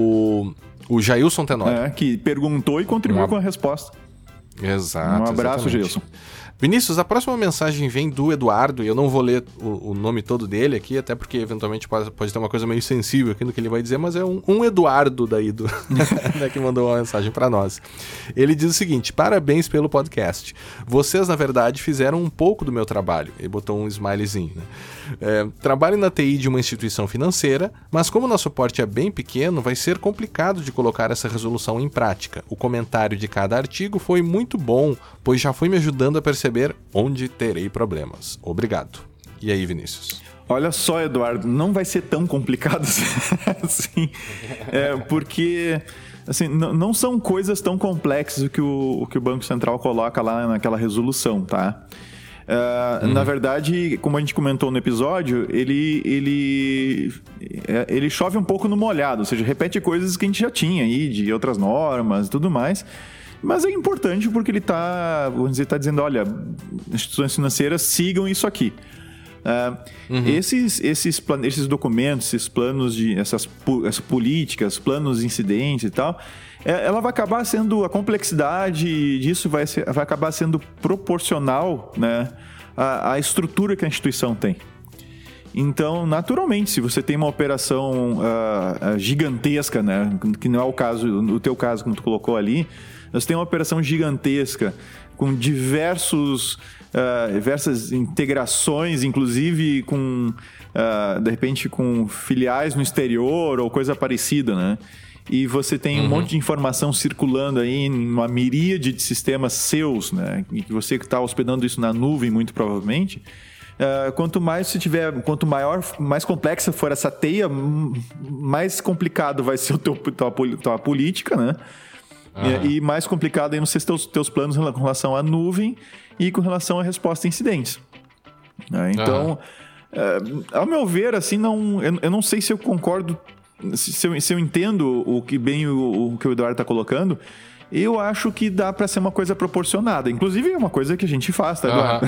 O Jailson Tenório. Que perguntou e contribuiu com a resposta. Exato. Um abraço, Jailson. Vinícius, a próxima mensagem vem do Eduardo, e eu não vou ler o nome todo dele aqui, até porque eventualmente pode ter uma coisa meio sensível aqui no que ele vai dizer, mas é um Eduardo daí que mandou uma mensagem para nós. Ele diz o seguinte: parabéns pelo podcast. Vocês, na verdade, fizeram um pouco do meu trabalho. Ele botou um smilezinho, né? Trabalho na TI de uma instituição financeira, mas como nosso porte é bem pequeno, vai ser complicado de colocar essa resolução em prática. O comentário de cada artigo foi muito bom, pois já foi me ajudando a perceber onde terei problemas. Obrigado. E aí, Vinícius? Olha só, Eduardo, não vai ser tão complicado assim, porque assim, não são coisas tão complexas o que o Banco Central coloca lá naquela resolução, tá? Na verdade, como a gente comentou no episódio, ele chove um pouco no molhado, ou seja, repete coisas que a gente já tinha aí, de outras normas e tudo mais. Mas é importante porque ele está dizendo, olha, instituições financeiras sigam isso aqui. Esses documentos, esses planos, essas políticas, planos de incidentes e tal, ela vai acabar sendo, a complexidade disso vai acabar sendo proporcional, né, à estrutura que a instituição tem. Então, naturalmente, se você tem uma operação gigantesca, né, que não é o caso, no teu caso, como tu colocou ali, você tem uma operação gigantesca com diversas integrações, inclusive com, de repente, com filiais no exterior ou coisa parecida, né? E você tem um monte de informação circulando aí em uma miríade de sistemas seus, né? E que você está hospedando isso na nuvem, muito provavelmente. Quanto mais mais complexa for essa teia, mais complicado vai ser tua política, né? E mais complicado aí não ser teus planos com relação à nuvem e com relação à resposta a incidentes. Então, ao meu ver, assim, eu não sei se eu concordo, se eu entendo o que o Eduardo está colocando. Eu acho que dá para ser uma coisa proporcionada. Inclusive, é uma coisa que a gente faz, tá, Eduardo?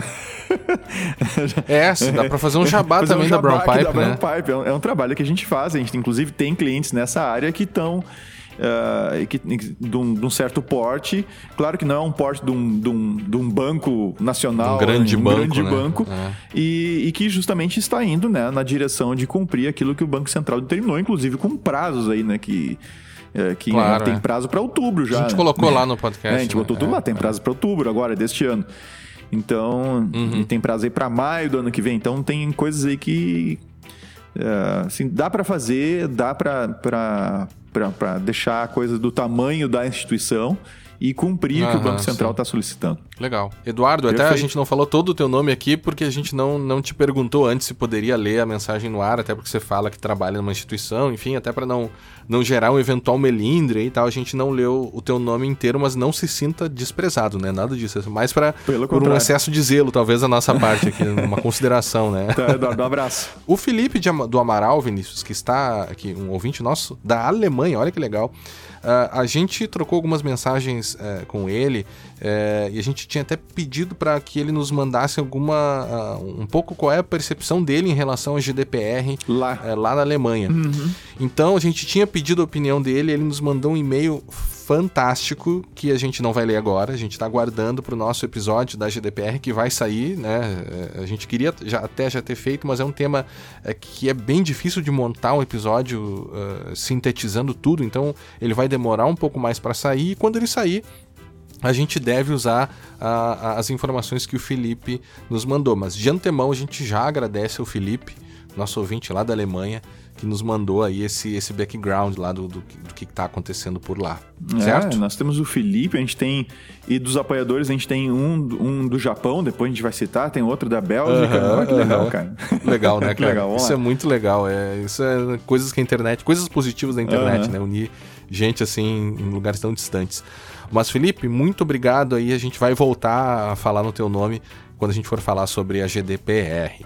Dá para fazer um jabá também da Brown Pipe, né? Brown Pipe. É um trabalho que a gente faz. A gente, inclusive, tem clientes nessa área que estão... de um certo porte. Claro que não é um porte de um banco nacional, um grande banco, e que justamente está indo, né, na direção de cumprir aquilo que o Banco Central determinou, inclusive com prazos aí, né, que tem prazo para outubro já. A gente colocou lá no podcast. A gente botou tudo lá, tem prazo para outubro agora, deste ano. Então, e tem prazo aí para maio do ano que vem. Então, tem coisas aí que assim, dá para fazer, dá para deixar a coisa do tamanho da instituição e cumprir o que o Banco Central está solicitando. Legal. Eduardo, até a gente não falou todo o teu nome aqui porque a gente não te perguntou antes se poderia ler a mensagem no ar, até porque você fala que trabalha numa instituição, enfim, até para não gerar um eventual melindre e tal, a gente não leu o teu nome inteiro, mas não se sinta desprezado, né? Nada disso, é mais por um excesso de zelo, talvez, da nossa parte aqui, uma consideração, né? Tá, Eduardo, um abraço. O Felipe do Amaral, Vinícius, que está aqui, um ouvinte nosso, da Alemanha, olha que legal. A gente trocou algumas mensagens com ele e a gente tinha até pedido para que ele nos mandasse um pouco qual é a percepção dele em relação ao GDPR lá na Alemanha. Então a gente tinha pedido a opinião dele, ele nos mandou um e-mail fantástico que a gente não vai ler agora, a gente está aguardando para o nosso episódio da GDPR que vai sair, né? A gente queria já ter feito, mas é um tema que é bem difícil de montar um episódio sintetizando tudo, então ele vai demorar um pouco mais para sair, e quando ele sair a gente deve usar as informações que o Felipe nos mandou, mas de antemão a gente já agradece ao Felipe, nosso ouvinte lá da Alemanha, que nos mandou aí esse background lá do que está acontecendo por lá, certo? Nós temos o Felipe, a gente tem, e dos apoiadores a gente tem um do Japão, depois a gente vai citar, tem outro da Bélgica. Olha que legal, cara. Legal, né, cara? Legal, isso é muito legal, isso é coisas que a internet, coisas positivas da internet, né? Unir gente assim em lugares tão distantes. Mas Felipe, muito obrigado aí, a gente vai voltar a falar no teu nome quando a gente for falar sobre a GDPR.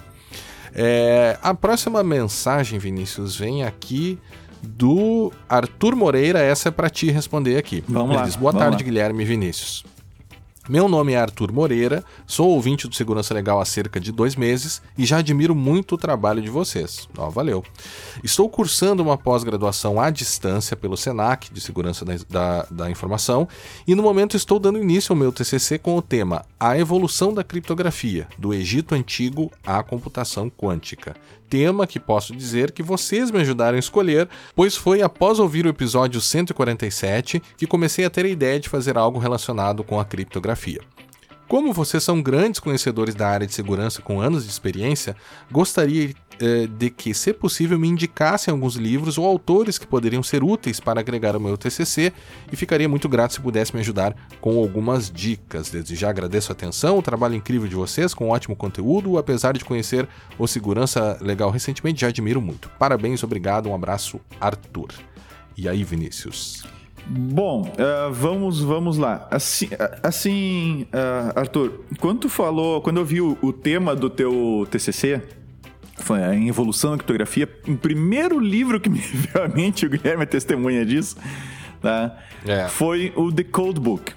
A próxima mensagem, Vinícius, vem aqui do Arthur Moreira. Essa é para ti responder aqui. Ele diz: boa tarde, Guilherme e Vinícius. Meu nome é Arthur Moreira, sou ouvinte do Segurança Legal há cerca de 2 meses e já admiro muito o trabalho de vocês. Valeu. Estou cursando uma pós-graduação à distância pelo SENAC, de Segurança da Informação, e no momento estou dando início ao meu TCC com o tema A Evolução da Criptografia, do Egito Antigo à Computação Quântica. Tema que posso dizer que vocês me ajudaram a escolher, pois foi após ouvir o episódio 147 que comecei a ter a ideia de fazer algo relacionado com a criptografia. Como vocês são grandes conhecedores da área de segurança com anos de experiência, gostaria de que, se possível, me indicassem alguns livros ou autores que poderiam ser úteis para agregar ao meu TCC e ficaria muito grato se pudesse me ajudar com algumas dicas. Desde já agradeço a atenção, o trabalho incrível de vocês, com ótimo conteúdo, apesar de conhecer o Segurança Legal recentemente, já admiro muito. Parabéns, obrigado, um abraço, Arthur. E aí, Vinícius? Bom, vamos lá. Assim, Arthur, quando eu vi o tema do teu TCC, foi a Evolução da Criptografia, o primeiro livro que me veio à mente, o Guilherme é testemunha disso, tá? Foi o The Code Book.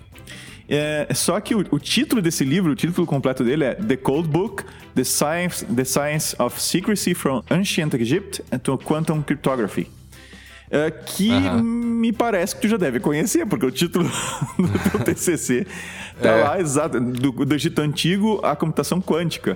Só que o título desse livro, o título completo dele é The Code Book, The Science of Secrecy from Ancient Egypt to Quantum Cryptography. Que me parece que tu já deve conhecer, porque o título do teu TCC tá lá, exato, do Egito Antigo à Computação Quântica.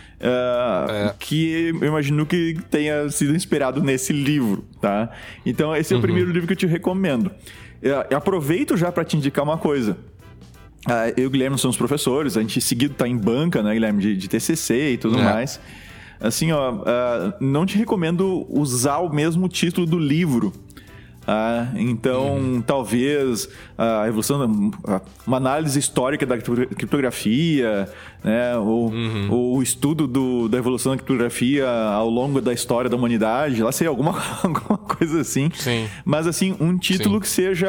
Que eu imagino que tenha sido inspirado nesse livro, tá? Então esse é o primeiro livro que eu te recomendo. Aproveito já para te indicar uma coisa. Eu e o Guilherme somos professores, a gente seguido tá em banca, né, Guilherme, de TCC e tudo mais. Assim, não te recomendo usar o mesmo título do livro. Então, talvez a evolução, uma análise histórica da criptografia, né, ou o estudo da evolução da criptografia ao longo da história da humanidade, lá sei, alguma coisa assim. Sim. Mas, assim, um título que seja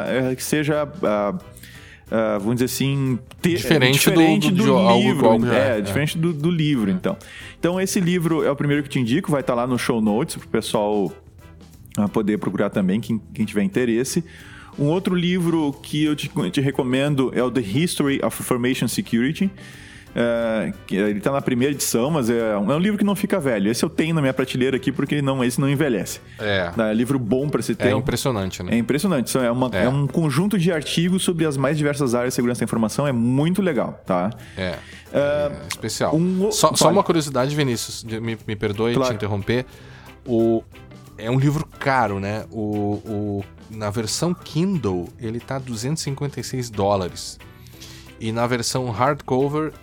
vamos dizer assim, diferente do livro. Diferente do livro, então. Então, esse livro é o primeiro que te indico, vai estar lá no show notes para o pessoal poder procurar também, quem tiver interesse. Um outro livro que eu te recomendo é o The History of Information Security. Ele está na primeira edição, mas é um livro que não fica velho. Esse eu tenho na minha prateleira aqui porque esse não envelhece. É livro bom para se ter. É impressionante, né? É impressionante. É um conjunto de artigos sobre as mais diversas áreas de segurança da informação. É muito legal, tá? É especial. Só uma curiosidade, Vinícius, me perdoe te interromper. É um livro caro, né? Na versão Kindle, ele tá $256. E na versão hardcover,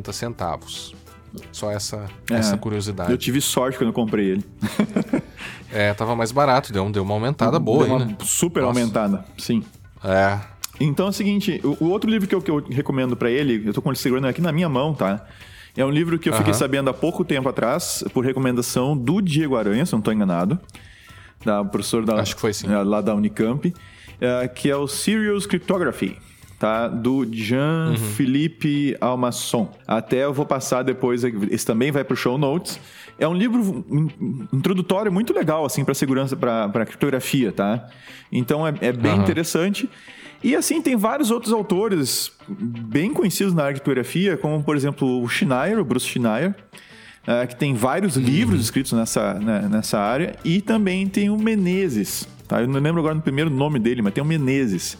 $147,50. Só essa curiosidade. Eu tive sorte quando eu comprei ele. Tava mais barato, deu uma aumentada boa deu aí, uma né? super aumentada, sim. Então é o seguinte, o outro livro que eu recomendo pra ele, eu tô com ele segurando aqui na minha mão, tá? É um livro que eu fiquei sabendo há pouco tempo atrás, por recomendação do Diego Aranha, se não estou enganado, professor Acho que foi, sim. Lá da Unicamp, que é o Serious Cryptography, tá? Do Jean-Philippe Almasson. Até eu vou passar depois, esse também vai pro show notes. É um livro introdutório muito legal, assim, para segurança, para criptografia, tá? Então é bem interessante. E assim, tem vários outros autores bem conhecidos na área de criptografia, como, por exemplo, o Schneier, o Bruce Schneier, que tem vários livros escritos nessa área. E também tem o Menezes, tá? Eu não lembro agora do primeiro nome dele, mas tem o Menezes.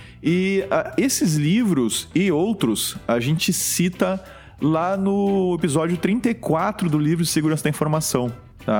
E esses livros e outros a gente cita lá no episódio 34 do livro de Segurança da Informação.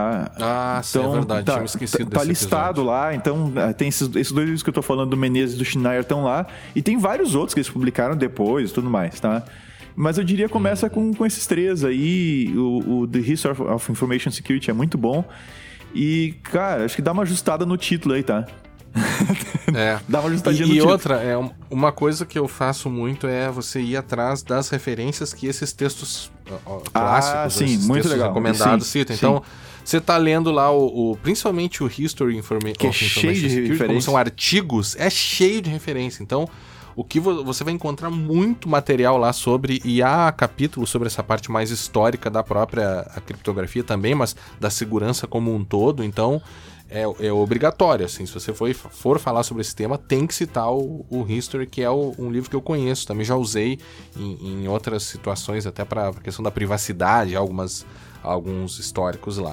Tá? Sim, é verdade, tinha me esquecido desse listado episódio. Lá, então tem esses dois livros que eu tô falando do Menezes e do Schneier estão lá, e tem vários outros que eles publicaram depois e tudo mais, tá? Mas eu diria que começa com esses três aí, o The History of Information Security é muito bom, e, cara, acho que dá uma ajustada no título aí, tá? Dá uma ajustadinha no título. Outra, uma coisa que eu faço muito é você ir atrás das referências que esses textos clássicos, sim, esses muito textos legal. Recomendados citam. Então, você tá lendo lá principalmente o History que of cheio de Information Security, como referência. são artigos, é cheio de referência. Então, o que você vai encontrar muito material lá sobre, e há capítulo sobre essa parte mais histórica da própria criptografia também, mas da segurança como um todo. Então, é obrigatório, assim, se você for falar sobre esse tema, tem que citar o History, que é um livro que eu conheço, também já usei em outras situações, até para questão da privacidade, alguns históricos lá.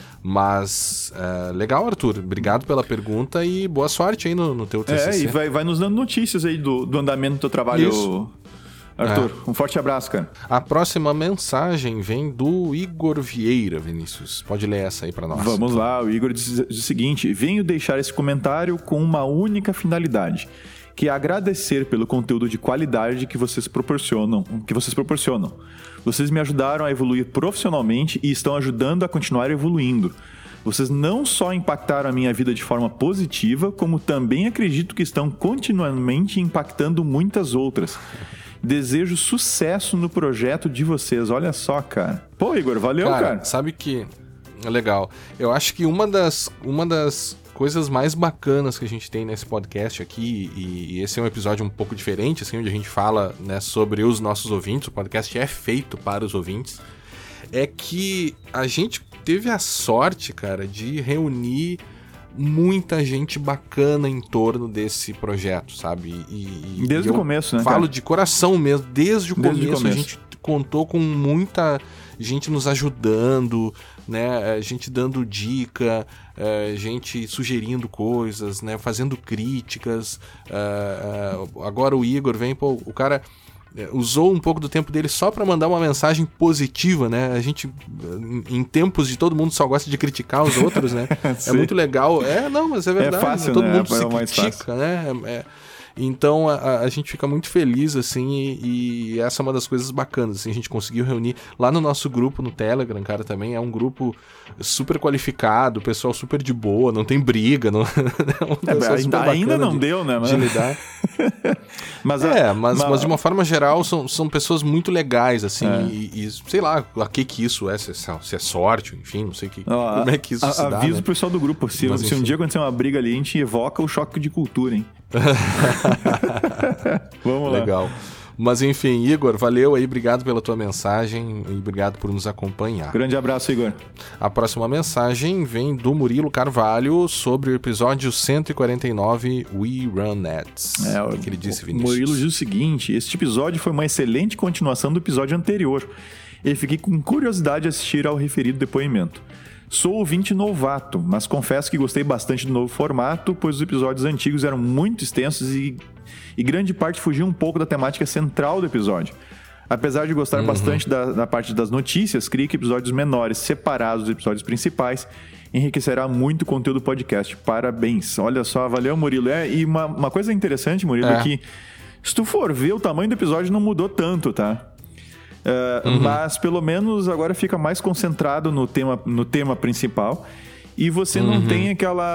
Mas, legal, Arthur, obrigado pela pergunta e boa sorte aí no teu TCC. E vai nos dando notícias aí do andamento do teu trabalho. Isso. Arthur, um forte abraço, cara. A próxima mensagem vem do Igor Vieira, Vinícius. Pode ler essa aí pra nós. Vamos lá, o Igor diz o seguinte: venho deixar esse comentário com uma única finalidade, que é agradecer pelo conteúdo de qualidade que vocês proporcionam. Vocês me ajudaram a evoluir profissionalmente e estão ajudando a continuar evoluindo. Vocês não só impactaram a minha vida de forma positiva, como também acredito que estão continuamente impactando muitas outras. Desejo sucesso no projeto de vocês. Olha só, cara. Pô, Igor, valeu, cara. Sabe que... Legal. Eu acho que uma das coisas mais bacanas que a gente tem nesse podcast aqui, e esse é um episódio um pouco diferente, assim, onde a gente fala, né, sobre os nossos ouvintes, o podcast é feito para os ouvintes, é que a gente teve a sorte, cara, de reunir muita gente bacana em torno desse projeto, sabe? Desde o começo, né? Falo cara? de coração mesmo, desde o começo a gente contou com muita gente nos ajudando, né? Gente dando dica, gente sugerindo coisas, né? Fazendo críticas. Agora o Igor vem, pô, o cara usou um pouco do tempo dele só para mandar uma mensagem positiva, né? A gente, em tempos de todo mundo só gosta de criticar os outros, né? É muito legal. Mas é verdade. É fácil, todo né? mundo se critica, né? Então a gente fica muito feliz, assim, e essa é uma das coisas bacanas, assim, a gente conseguiu reunir lá no nosso grupo no Telegram, cara, também é um grupo super qualificado, pessoal super de boa, não tem briga, não, ainda não deu, né? De lidar. mas de uma forma geral são pessoas muito legais, assim, e sei lá, a que isso é, se é sorte, enfim, não sei como é que isso se dá. Aviso né? o pessoal do grupo, se um dia acontecer uma briga ali, a gente evoca o choque de cultura, hein? Vamos lá. Legal. Mas enfim, Igor, valeu aí, obrigado pela tua mensagem e obrigado por nos acompanhar. Grande abraço, Igor. A próxima mensagem vem do Murilo Carvalho sobre o episódio 149, We Run Nets. O que ele disse, Vinícius? Murilo diz o seguinte: este episódio foi uma excelente continuação do episódio anterior e fiquei com curiosidade de assistir ao referido depoimento. Sou ouvinte novato, mas confesso que gostei bastante do novo formato, pois os episódios antigos eram muito extensos e grande parte fugia um pouco da temática central do episódio. Apesar de gostar bastante da parte das notícias, creio que episódios menores, separados dos episódios principais, enriquecerá muito o conteúdo do podcast. Parabéns. Olha só, valeu, Murilo. E uma coisa interessante, Murilo, é que se tu for ver, o tamanho do episódio não mudou tanto, tá? Mas pelo menos agora fica mais concentrado no tema principal. e você não tem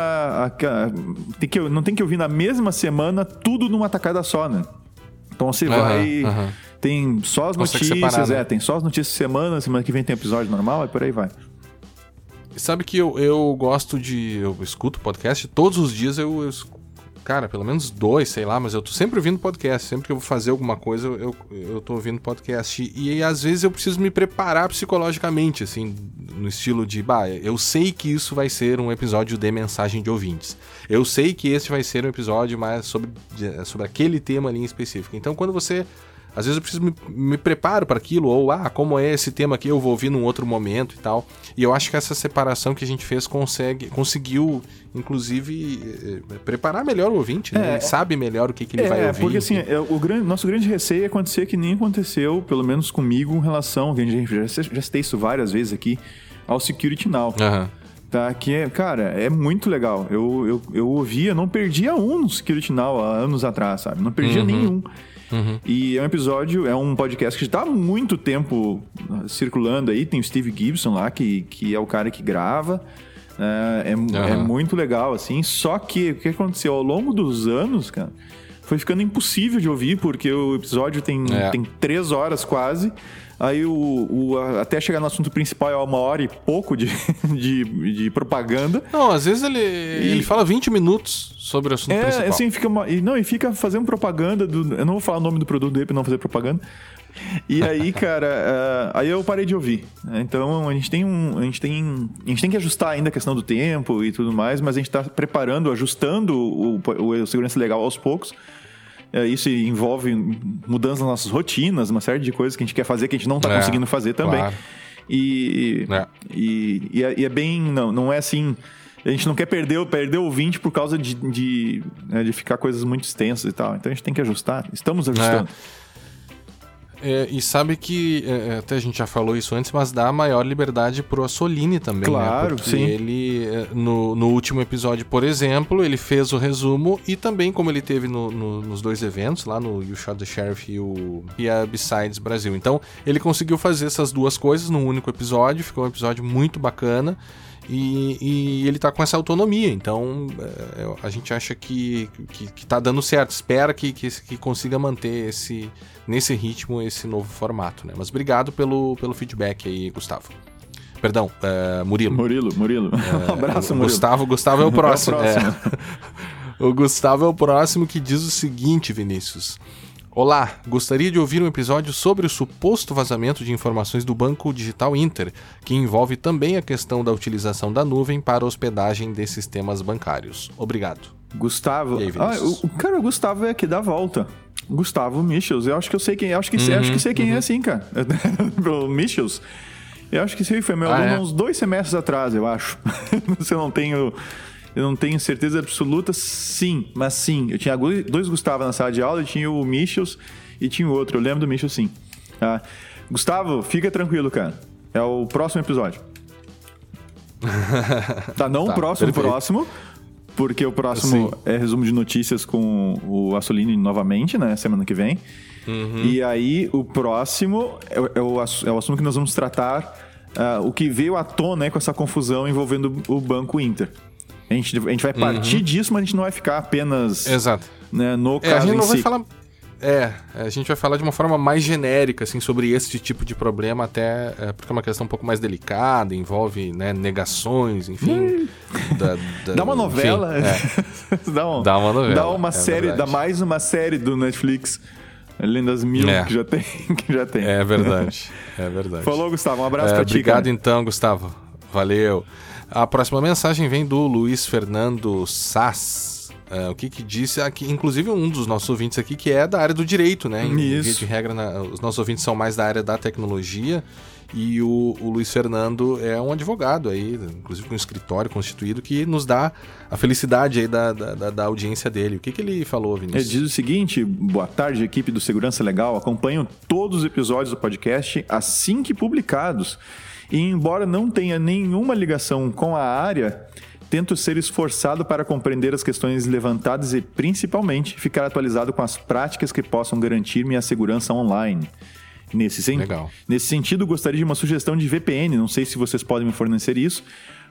não tem que ouvir na mesma semana tudo numa tacada só, né? Então você vai... Tem só as notícias, separar, né? Tem só as notícias de semana que vem tem episódio normal, e por aí vai. Sabe que eu gosto de... Eu escuto podcast, todos os dias eu cara, pelo menos 2, sei lá, mas eu tô sempre ouvindo podcast. Sempre que eu vou fazer alguma coisa, eu tô ouvindo podcast. E às vezes eu preciso me preparar psicologicamente, assim, no estilo de, eu sei que isso vai ser um episódio de mensagem de ouvintes. Eu sei que esse vai ser um episódio mais sobre aquele tema ali em específico. Então, quando você... Às vezes eu preciso me preparo para aquilo, ou, como é esse tema aqui, eu vou ouvir num outro momento e tal. E eu acho que essa separação que a gente fez conseguiu, inclusive, preparar melhor o ouvinte, né? Ele sabe melhor o que ele vai ouvir. Porque assim, nosso grande receio é acontecer que nem aconteceu, pelo menos comigo, em relação, que a gente já citei isso várias vezes aqui, ao Security Now. Tá, que é muito legal. Eu ouvia, não perdia um no Security Now há anos atrás, sabe? Não perdia nenhum. E é um podcast que está há muito tempo circulando aí. Tem o Steve Gibson lá, que é o cara que grava. É muito legal, assim. Só que o que aconteceu? Ao longo dos anos, cara, foi ficando impossível de ouvir, porque o episódio tem 3 horas quase. Aí até chegar no assunto principal é 1 hora e pouco de propaganda. Não, às vezes ele fala 20 minutos sobre o assunto principal. Assim, fica fazendo propaganda eu não vou falar o nome do produto dele pra não fazer propaganda. E aí, cara, aí eu parei de ouvir. Então a gente tem que ajustar ainda a questão do tempo e tudo mais, mas a gente tá preparando, ajustando o Segurança Legal aos poucos. Isso envolve mudanças nas nossas rotinas, uma série de coisas que a gente quer fazer que a gente não está conseguindo fazer também. Claro. E é bem... Não é assim... A gente não quer perder o ouvinte por causa de ficar coisas muito extensas e tal. Então a gente tem que ajustar. Estamos ajustando. E sabe que, até a gente já falou isso antes, mas dá maior liberdade pro Assolini também, claro, né? Porque sim. ele, no último episódio, por exemplo, ele fez o resumo e também, como ele teve nos 2 eventos, lá no You Shot the Sheriff e a B-Sides Brasil. Então, ele conseguiu fazer essas 2 coisas num único episódio, ficou um episódio muito bacana. E ele tá com essa autonomia, então a gente acha que tá dando certo, espera que consiga manter nesse ritmo, esse novo formato, né? Mas obrigado pelo feedback aí, Gustavo. Perdão, Murilo. Murilo. Um abraço, Murilo. Gustavo é o próximo. O Gustavo é o próximo, que diz o seguinte, Vinícius: olá, gostaria de ouvir um episódio sobre o suposto vazamento de informações do Banco Digital Inter, que envolve também a questão da utilização da nuvem para hospedagem de sistemas bancários. Obrigado. Gustavo. E aí, o Gustavo é aqui da volta. Gustavo Michels. Eu acho que eu sei quem é. Acho que sei quem é, sim, cara. Pelo Michels. Eu acho que foi meu aluno uns 2 semestres atrás, eu acho. Eu não tenho certeza absoluta, sim, mas sim. Eu tinha 2 Gustavo na sala de aula, eu tinha o Michels e tinha o outro. Eu lembro do Michels, sim. Gustavo, fica tranquilo, cara. É o próximo episódio. Não o próximo, porque o próximo é resumo de notícias com o Assolini novamente, né? Semana que vem. E aí, o próximo é o assunto que nós vamos tratar, o que veio à tona, né, com essa confusão envolvendo o Banco Inter. A gente vai partir disso, mas a gente não vai ficar apenas no caso a gente não em vai si. falar... a gente vai falar de uma forma mais genérica, assim, sobre esse tipo de problema, até porque é uma questão um pouco mais delicada, envolve, né, negações, enfim. Dá uma novela. Enfim, dá uma novela. Dá uma série, dá mais uma série do Netflix. Além das 1000 que já tem. É verdade. Falou, Gustavo. Um abraço pra ti. Obrigado, então, Gustavo. Valeu. A próxima mensagem vem do Luiz Fernando Sass. O que disse aqui, inclusive um dos nossos ouvintes aqui, que é da área do direito, né? Em via de regra, os nossos ouvintes são mais da área da tecnologia, e o Luiz Fernando é um advogado aí, inclusive com um escritório constituído, que nos dá a felicidade aí da audiência dele. O que ele falou, Vinícius? Ele diz o seguinte: boa tarde, equipe do Segurança Legal. Acompanho todos os episódios do podcast assim que publicados. E embora não tenha nenhuma ligação com a área, tento ser esforçado para compreender as questões levantadas e, principalmente, ficar atualizado com as práticas que possam garantir minha segurança online. Nesse sentido, gostaria de uma sugestão de VPN. Não sei se vocês podem me fornecer isso,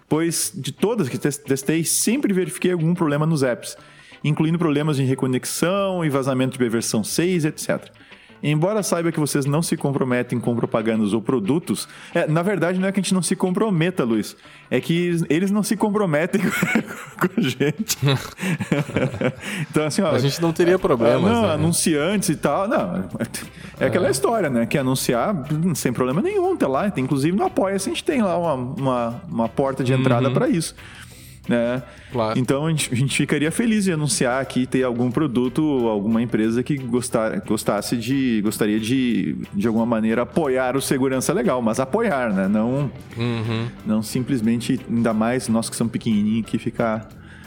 pois de todas que testei, sempre verifiquei algum problema nos apps, incluindo problemas de reconexão e vazamento de versão 6, etc. Embora saiba que vocês não se comprometem com propagandas ou produtos, na verdade não é que a gente não se comprometa, Luiz, é que eles não se comprometem com a gente. Então, assim, ó, a gente não teria problemas. Não, né? anunciantes e tal, não. É aquela história, né? Que anunciar sem problema nenhum, tá lá. Inclusive no Apoia-se a gente tem lá uma porta de entrada para isso. Né? Claro. Então a gente ficaria feliz de anunciar aqui, ter algum produto, alguma empresa que gostaria de alguma maneira apoiar o Segurança Legal, mas apoiar, né? Não simplesmente, ainda mais nós que somos pequenininhos, que ficar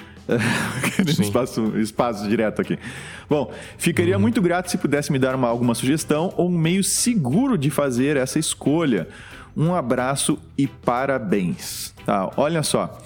espaço direto aqui. Bom, ficaria muito grato se pudesse me dar alguma sugestão ou um meio seguro de fazer essa escolha. Um abraço e parabéns. Tá, olha só.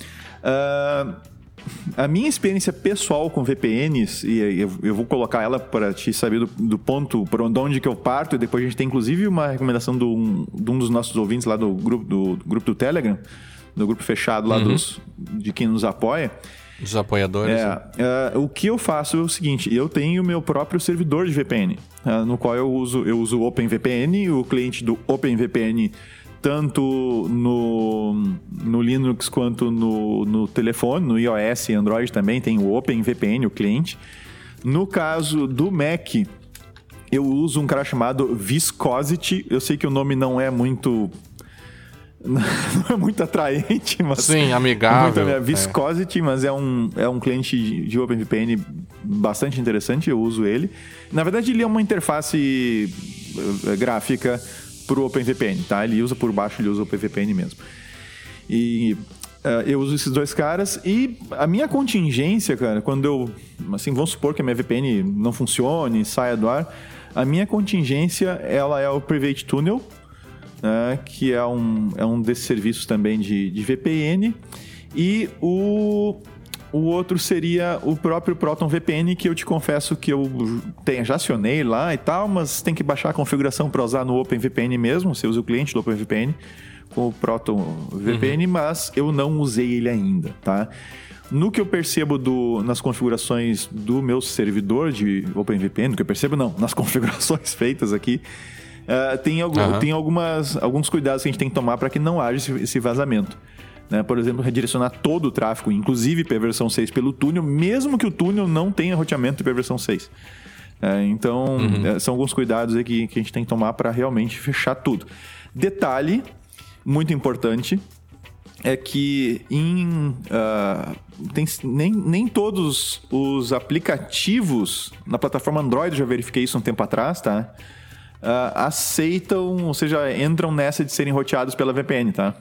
A minha experiência pessoal com VPNs, e eu vou colocar ela para te saber do ponto por onde que eu parto, e depois a gente tem inclusive uma recomendação de um dos nossos ouvintes lá do grupo do Telegram, do grupo fechado lá de quem nos apoia. Dos apoiadores. O que eu faço é o seguinte: eu tenho o meu próprio servidor de VPN, no qual eu uso o OpenVPN, o cliente do OpenVPN, tanto no Linux quanto no telefone, no iOS e Android também tem o OpenVPN, o cliente. No caso do Mac, eu uso um cara chamado Viscosity. Eu sei que o nome não é muito atraente, mas... Sim, amigável. Viscosity, mas é um cliente de OpenVPN bastante interessante, eu uso ele. Na verdade, ele é uma interface gráfica pro OpenVPN, tá? Ele usa por baixo, ele usa o OpenVPN mesmo. E eu uso esses dois caras, e a minha contingência, cara, quando eu... Assim, vamos supor que a minha VPN não funcione, saia do ar, a minha contingência, ela é o Private Tunnel, que é um desses serviços também de VPN, e o outro seria o próprio Proton VPN, que eu te confesso que eu já acionei lá e tal, mas tem que baixar a configuração para usar no OpenVPN mesmo. Você usa o cliente do OpenVPN com o Proton VPN, mas eu não usei ele ainda, tá? No que eu percebo nas configurações do meu servidor de OpenVPN, no que eu percebo não, nas configurações feitas aqui, tem alguns cuidados que a gente tem que tomar para que não haja esse vazamento. Né? Por exemplo, redirecionar todo o tráfego, inclusive IPversão 6, pelo túnel, mesmo que o túnel não tenha roteamento de IPversão 6. Então, são alguns cuidados aí que a gente tem que tomar para realmente fechar tudo. Detalhe muito importante é que nem todos os aplicativos na plataforma Android, já verifiquei isso um tempo atrás, tá? Aceitam, ou seja, entram nessa de serem roteados pela VPN, tá?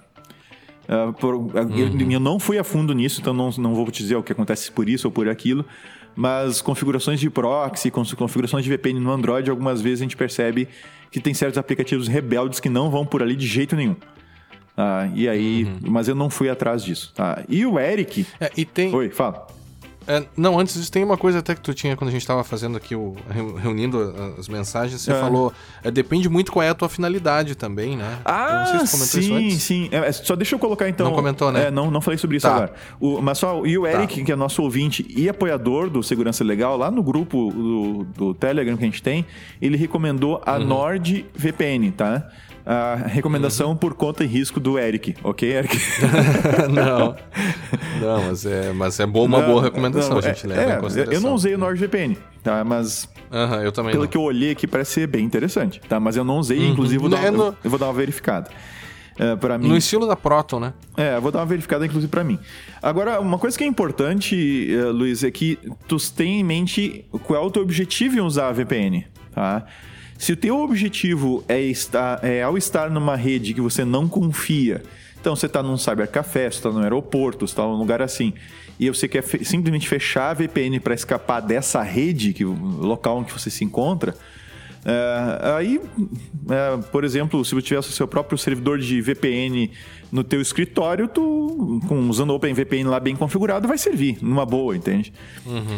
Eu não fui a fundo nisso, então não vou te dizer o que acontece por isso ou por aquilo, mas configurações de proxy, configurações de VPN no Android, algumas vezes a gente percebe que tem certos aplicativos rebeldes que não vão por ali de jeito nenhum. E aí, mas eu não fui atrás disso. E o Eric... Oi, fala. Não, antes disso, tem uma coisa até que tu tinha quando a gente estava fazendo aqui, reunindo as mensagens, você falou, depende muito qual é a tua finalidade também, né? Eu não sei se tu comentou isso antes. Sim. Só deixa eu colocar então... Não comentou, né? Não falei sobre isso agora. Mas só, e o Eric, que é nosso ouvinte e apoiador do Segurança Legal, lá no grupo do Telegram que a gente tem, ele recomendou a NordVPN, tá? A recomendação por conta e risco do Eric, ok, Eric? Não, mas é uma boa recomendação, a gente leva em consideração. Eu não usei o NordVPN, tá? Mas eu também pelo que eu olhei aqui parece ser bem interessante, tá? Mas eu não usei, inclusive eu vou dar uma verificada. Pra mim. No estilo da Proton, né? Eu vou dar uma verificada, inclusive, pra mim. Agora, uma coisa que é importante, Luiz, é que tu tenha em mente qual é o teu objetivo em usar a VPN, tá? Se o teu objetivo ao estar numa rede que você não confia, então você está num cybercafé, você está no aeroporto, você está num lugar assim, e você quer simplesmente fechar a VPN para escapar dessa rede, local em que você se encontra, por exemplo, se você tivesse o seu próprio servidor de VPN no teu escritório, usando o OpenVPN lá bem configurado, vai servir numa boa, entende?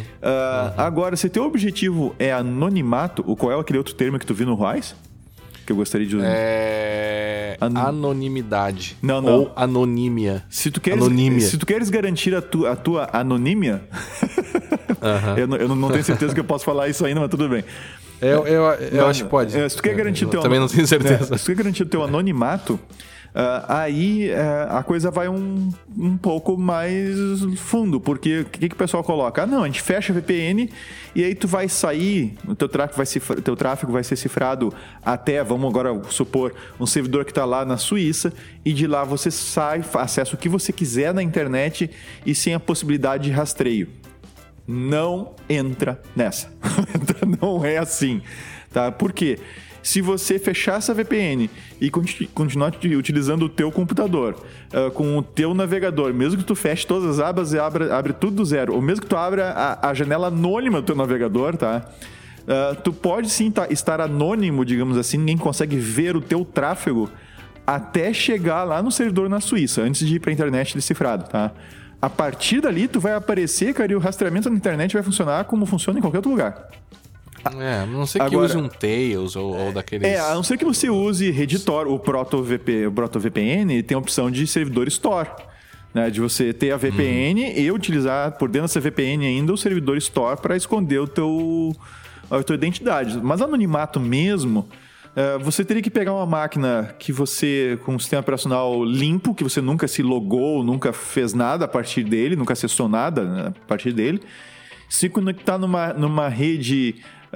Agora, se teu objetivo é anonimato, qual é aquele outro termo que tu viu no RWAIS? que eu gostaria de usar. Anonimidade. Não. Ou anonímia. Se tu queres garantir a tua anonímia, eu não tenho certeza que eu posso falar isso ainda, mas tudo bem. Eu acho que pode. Se tu quer garantir também não tenho certeza. Se tu quer garantir o teu anonimato, aí a coisa vai um pouco mais fundo, porque o que o pessoal coloca? Não, a gente fecha a VPN e aí tu vai sair, o teu tráfego vai ser cifrado até, vamos agora supor, um servidor que está lá na Suíça, e de lá você sai, acessa o que você quiser na internet e sem a possibilidade de rastreio. Não entra nessa. Não é assim, tá? Por quê? Se você fechar essa VPN e continuar utilizando o teu computador com o teu navegador, mesmo que tu feche todas as abas e abre tudo do zero, ou mesmo que tu abra a janela anônima do teu navegador, tá? Tu pode sim estar anônimo, digamos assim, ninguém consegue ver o teu tráfego até chegar lá no servidor na Suíça, antes de ir para a internet decifrado, tá? A partir dali, tu vai aparecer, cara, e o rastreamento na internet vai funcionar como funciona em qualquer outro lugar. A não ser que use um Tails ou daqueles... A não ser que você use Redditor, o ProtoVPN tem a opção de servidor Store, né? De você ter a VPN e utilizar por dentro dessa VPN ainda o servidor Store para esconder a tua identidade. Mas anonimato mesmo... você teria que pegar uma máquina que você, com um sistema operacional limpo, que você nunca se logou, nunca fez nada a partir dele, nunca acessou nada, né, a partir dele, se conectar numa rede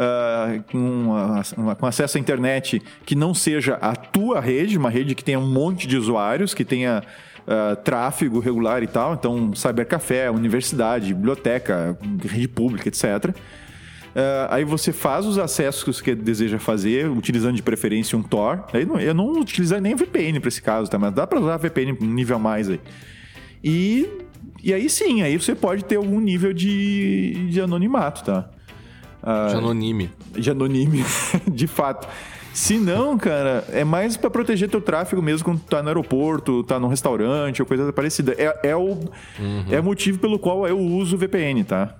com acesso à internet que não seja a tua rede, uma rede que tenha um monte de usuários, que tenha tráfego regular e tal, então cybercafé, universidade, biblioteca, rede pública, etc., aí você faz os acessos que você deseja fazer, utilizando de preferência um Tor. Eu não utilizaria nem VPN para esse caso, tá? Mas dá para usar VPN um nível a mais aí. E aí sim, aí você pode ter algum nível de anonimato, tá? De anonime. De anonime, de fato. Se não, cara, é mais para proteger teu tráfego mesmo quando tu tá no aeroporto, tá num restaurante ou coisa parecida. É o motivo pelo qual eu uso VPN, tá?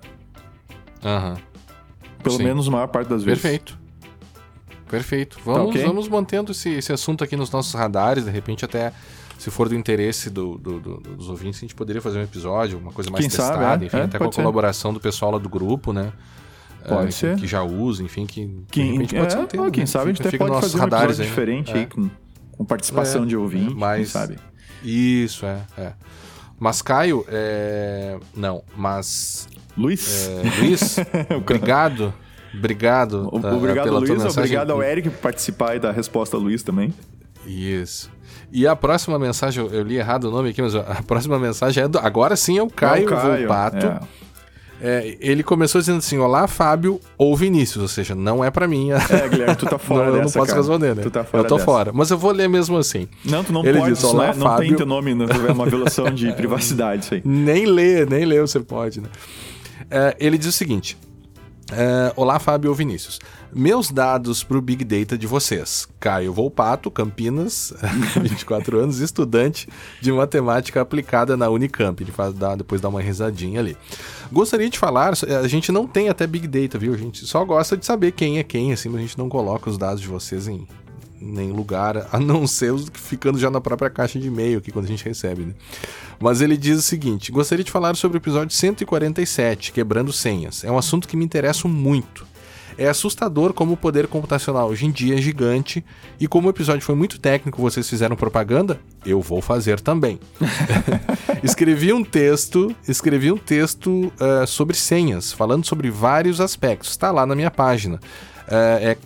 Pelo menos a maior parte das vezes. Perfeito. Vamos mantendo esse assunto aqui nos nossos radares. De repente, até se for do interesse dos ouvintes, a gente poderia fazer um episódio, uma coisa mais testada, enfim, até com a colaboração do pessoal lá do grupo, né? Pode ser. Que já usa, enfim, que de repente pode ser um tema. Quem sabe a gente até pode fazer um episódio diferente aí, com participação de ouvinte, quem sabe. Isso, Mas, Caio, não, mas... Luiz, obrigado. Obrigado pela Luiz, tua mensagem. Obrigado ao Eric por participar e dar a resposta ao Luiz também. Isso. E a próxima mensagem, eu li errado o nome aqui, mas a próxima mensagem agora sim é o Caio Volpato. Ele começou dizendo assim: olá, Fábio ou Vinícius, ou seja, não é pra mim. Guilherme, tu tá fora eu não posso responder, né? Tu tá fora eu tô fora, mas eu vou ler mesmo assim. Não, tu não ele pode, disse, olá, não Fábio... tem teu nome, é uma violação de privacidade isso aí. Nem ler você pode, né? Ele diz o seguinte: olá, Fábio ou Vinícius. Meus dados pro Big Data de vocês. Caio Volpato, Campinas, 24 anos, estudante de matemática aplicada na Unicamp. Ele depois dá uma risadinha ali. Gostaria de falar, a gente não tem até Big Data, viu? A gente só gosta de saber quem é quem, assim, mas a gente não coloca os dados de vocês em nenhum lugar, a não ser os ficando já na própria caixa de e-mail aqui quando a gente recebe, né? Mas ele diz o seguinte: gostaria de falar sobre o episódio 147, Quebrando Senhas. É um assunto que me interessa muito. É assustador como o poder computacional hoje em dia é gigante, e como o episódio foi muito técnico, vocês fizeram propaganda, eu vou fazer também. Escrevi um texto sobre senhas, falando sobre vários aspectos. Está lá na minha página. É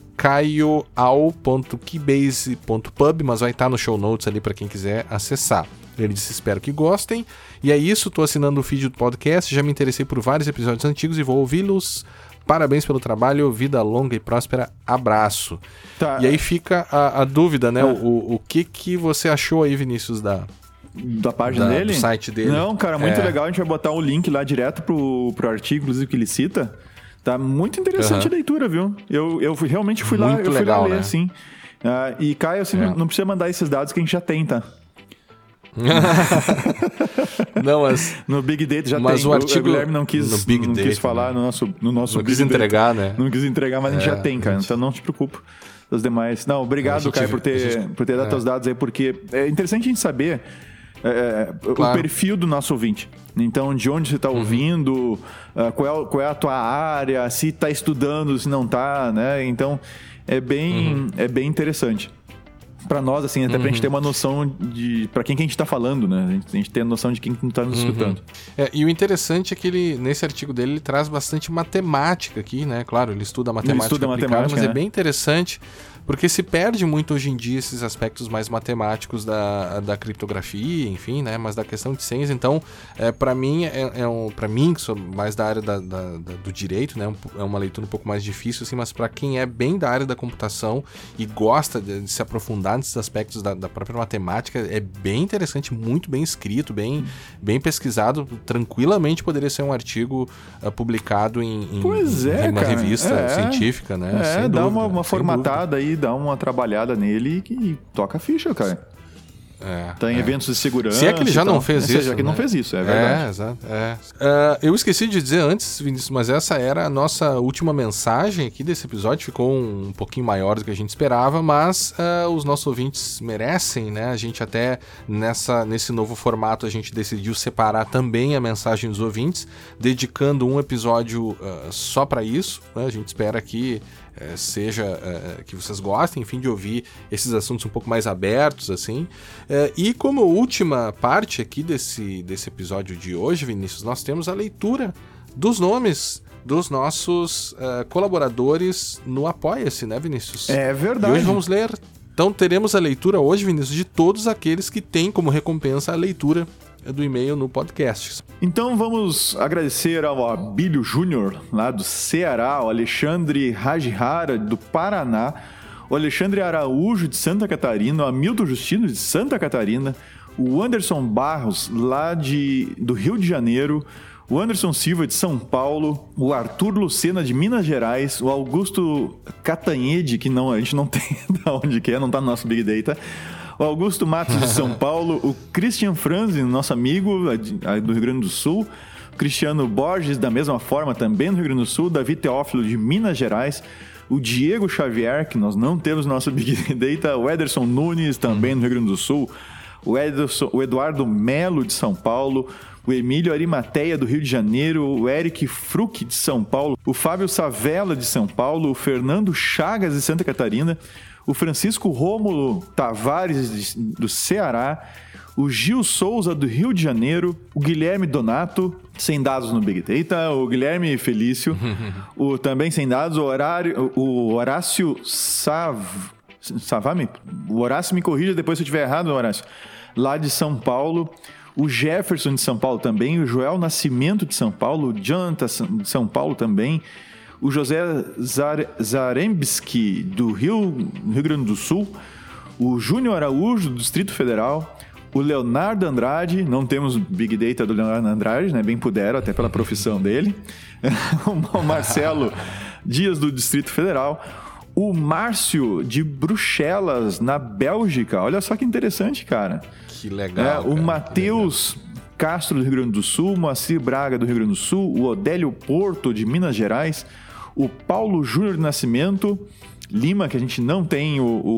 caioal.keybase.pub, mas vai estar no show notes ali para quem quiser acessar. Ele disse: espero que gostem. E é isso, estou assinando o feed do podcast, já me interessei por vários episódios antigos e vou ouvi-los. Parabéns pelo trabalho, vida longa e próspera, abraço. Tá. E aí fica a dúvida, né? O que você achou aí, Vinícius, da página dele? Do site dele? Não, cara, muito legal. A gente vai botar um link lá direto pro artigo, inclusive, que ele cita. Tá muito interessante a leitura, viu? Eu realmente fui lá, ler, né? Sim. E, Caio, assim, não precisa mandar esses dados que a gente já tem, tá? Não, mas no Big Data já mas tem. O artigo, o Guilherme não quis Data, falar no nosso não quis entregar, né? Não quis entregar, mas a gente já tem, cara. Então não te preocupa. os demais. Não, obrigado, Caio, por ter dado teus dados aí, porque é interessante a gente saber claro. O perfil do nosso ouvinte. Então, de onde você está ouvindo, qual é a tua área, se está estudando, se não está, né? Então, é bem interessante. Para nós, assim, até pra gente ter uma noção de para quem que a gente tá falando, né? A gente tem a noção de quem tá nos escutando. E o interessante é que ele, nesse artigo dele, ele traz bastante matemática aqui, né? Claro, ele estuda matemática aplicada, mas é bem interessante, porque se perde muito hoje em dia esses aspectos mais matemáticos da criptografia, enfim, né? Mas da questão de senhas. Então, para mim, para mim, que sou mais da área do direito, né? É uma leitura um pouco mais difícil, assim, mas para quem é bem da área da computação e gosta de se aprofundar nesses aspectos da própria matemática, é bem interessante, muito bem escrito, bem pesquisado. Tranquilamente poderia ser um artigo publicado em uma revista científica, né? Dá uma formatada aí, dá uma trabalhada nele e toca a ficha, cara. Tá em eventos de segurança. Se é que ele já não fez isso. Já que não fez isso, é verdade. Exato. Eu esqueci de dizer antes, Vinícius, mas essa era a nossa última mensagem aqui desse episódio. Ficou um pouquinho maior do que a gente esperava, mas os nossos ouvintes merecem, né? A gente até nesse novo formato a gente decidiu separar também a mensagem dos ouvintes, dedicando um episódio só para isso, né? A gente espera que que vocês gostem, enfim, de ouvir esses assuntos um pouco mais abertos, assim. E como última parte aqui desse episódio de hoje, Vinícius, nós temos a leitura dos nomes dos nossos colaboradores no Apoia-se, né, Vinícius? É verdade. E hoje vamos ler... Então teremos a leitura hoje, Vinícius, de todos aqueles que têm como recompensa a leitura do e-mail no podcast. Então vamos agradecer ao Abílio Júnior, lá do Ceará, o Alexandre Rajihara, do Paraná, o Alexandre Araújo, de Santa Catarina, o Hamilton Justino, de Santa Catarina, o Anderson Barros, lá do Rio de Janeiro, o Anderson Silva, de São Paulo, o Arthur Lucena, de Minas Gerais, o Augusto Catanhede, que a gente não tem de onde que não está no nosso Big Data, o Augusto Matos, de São Paulo, o Christian Franzi, nosso amigo do Rio Grande do Sul, o Cristiano Borges, da mesma forma, também no Rio Grande do Sul, o Davi Teófilo, de Minas Gerais, o Diego Xavier, que nós não temos no nosso Big Data, o Ederson Nunes, também no Rio Grande do Sul, o Eduardo Melo, de São Paulo, o Emílio Arimateia, do Rio de Janeiro, o Eric Fruc, de São Paulo, o Fábio Savella, de São Paulo, o Fernando Chagas, de Santa Catarina, o Francisco Rômulo Tavares, do Ceará, o Gil Souza, do Rio de Janeiro, o Guilherme Donato, sem dados no Big Data, o Guilherme Felício, também sem dados, o Horácio Savami, o Horácio me corrija depois se eu estiver errado, Horácio, lá de São Paulo, o Jefferson de São Paulo também, o Joel Nascimento de São Paulo, o Jonathan de São Paulo também, o José Zarembski, do Rio Grande do Sul, o Júnior Araújo, do Distrito Federal, o Leonardo Andrade, não temos Big Data do Leonardo Andrade, né? Bem puderam, até pela profissão dele, o Marcelo Dias, do Distrito Federal, o Márcio, de Bruxelas, na Bélgica, olha só que interessante, cara. Que legal. O Matheus Castro, do Rio Grande do Sul, o Moacir Braga, do Rio Grande do Sul, o Odélio Porto, de Minas Gerais, o Paulo Júnior de Nascimento Lima, que a gente não tem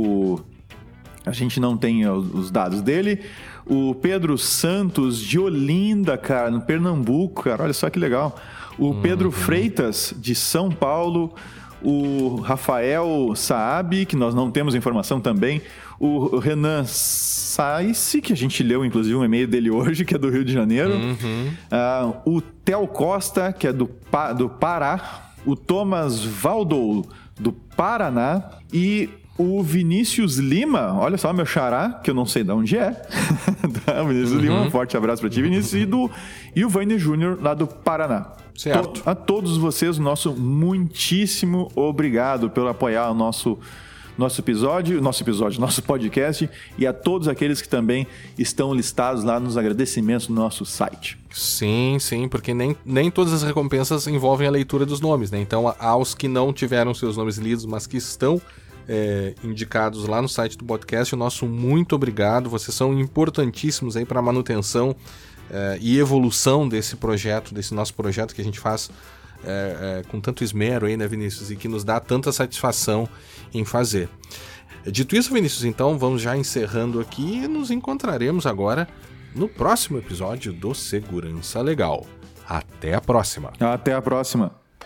a gente não tem os dados dele, o Pedro Santos, de Olinda, cara, no Pernambuco, cara, olha só que legal, o Pedro Freitas, de São Paulo, o Rafael Saab, que nós não temos informação também, o Renan Saisse, que a gente leu inclusive um e-mail dele hoje, que é do Rio de Janeiro, o Theo Costa, que é do Pará, o Thomas Valdou, do Paraná, e o Vinícius Lima, olha só, meu xará, que eu não sei de onde é. O Vinícius Lima, um forte abraço para ti, Vinícius, e o Vainer Júnior, lá do Paraná. Certo. A todos vocês, nosso muitíssimo obrigado por apoiar o nosso podcast, e a todos aqueles que também estão listados lá nos agradecimentos do nosso site. Sim, porque nem todas as recompensas envolvem a leitura dos nomes, né? Então, aos que não tiveram seus nomes lidos, mas que estão indicados lá no site do podcast, o nosso muito obrigado. Vocês são importantíssimos aí para a manutenção e evolução desse projeto, desse nosso projeto que a gente faz com tanto esmero aí, né, Vinícius? E que nos dá tanta satisfação em fazer. Dito isso, Vinícius, então vamos já encerrando aqui e nos encontraremos agora no próximo episódio do Segurança Legal. Até a próxima. Até a próxima.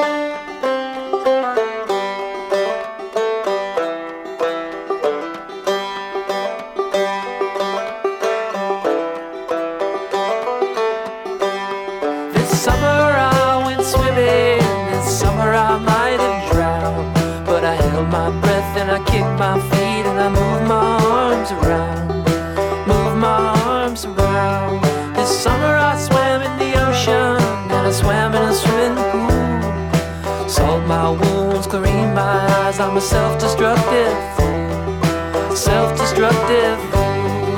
I'm a self-destructive fool, self-destructive fool.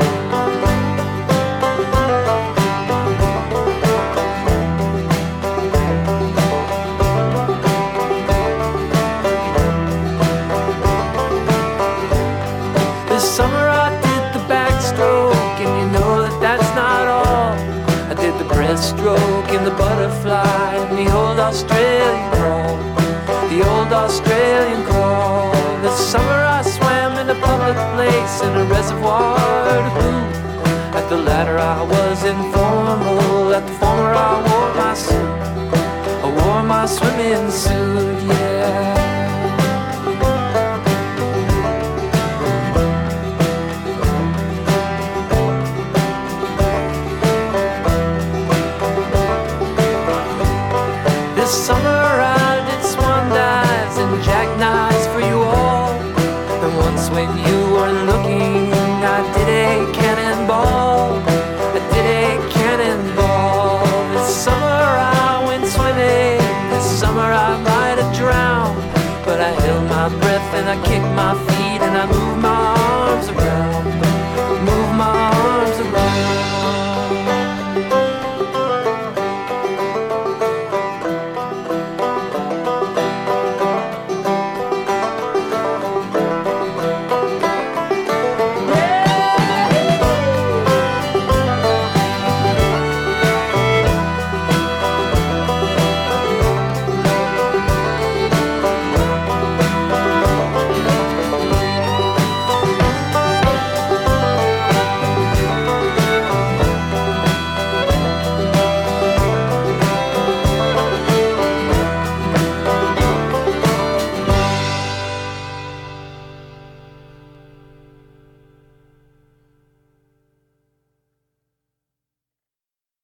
This summer I did the backstroke, and you know that that's not all. I did the breaststroke and the butterfly and the old Australian crawl, the old Australian crawl. This summer I swam in a public place in a reservoir to pool. At the latter I was informal, at the former I wore my suit. I wore my swimming suit, yeah. This summer I did swan dives and jackknives for you all. And once when you weren't looking, I did a cannonball. I did a cannonball. This summer I went swimming. This summer I might have drowned, but I held my breath and I kicked my feet and I moved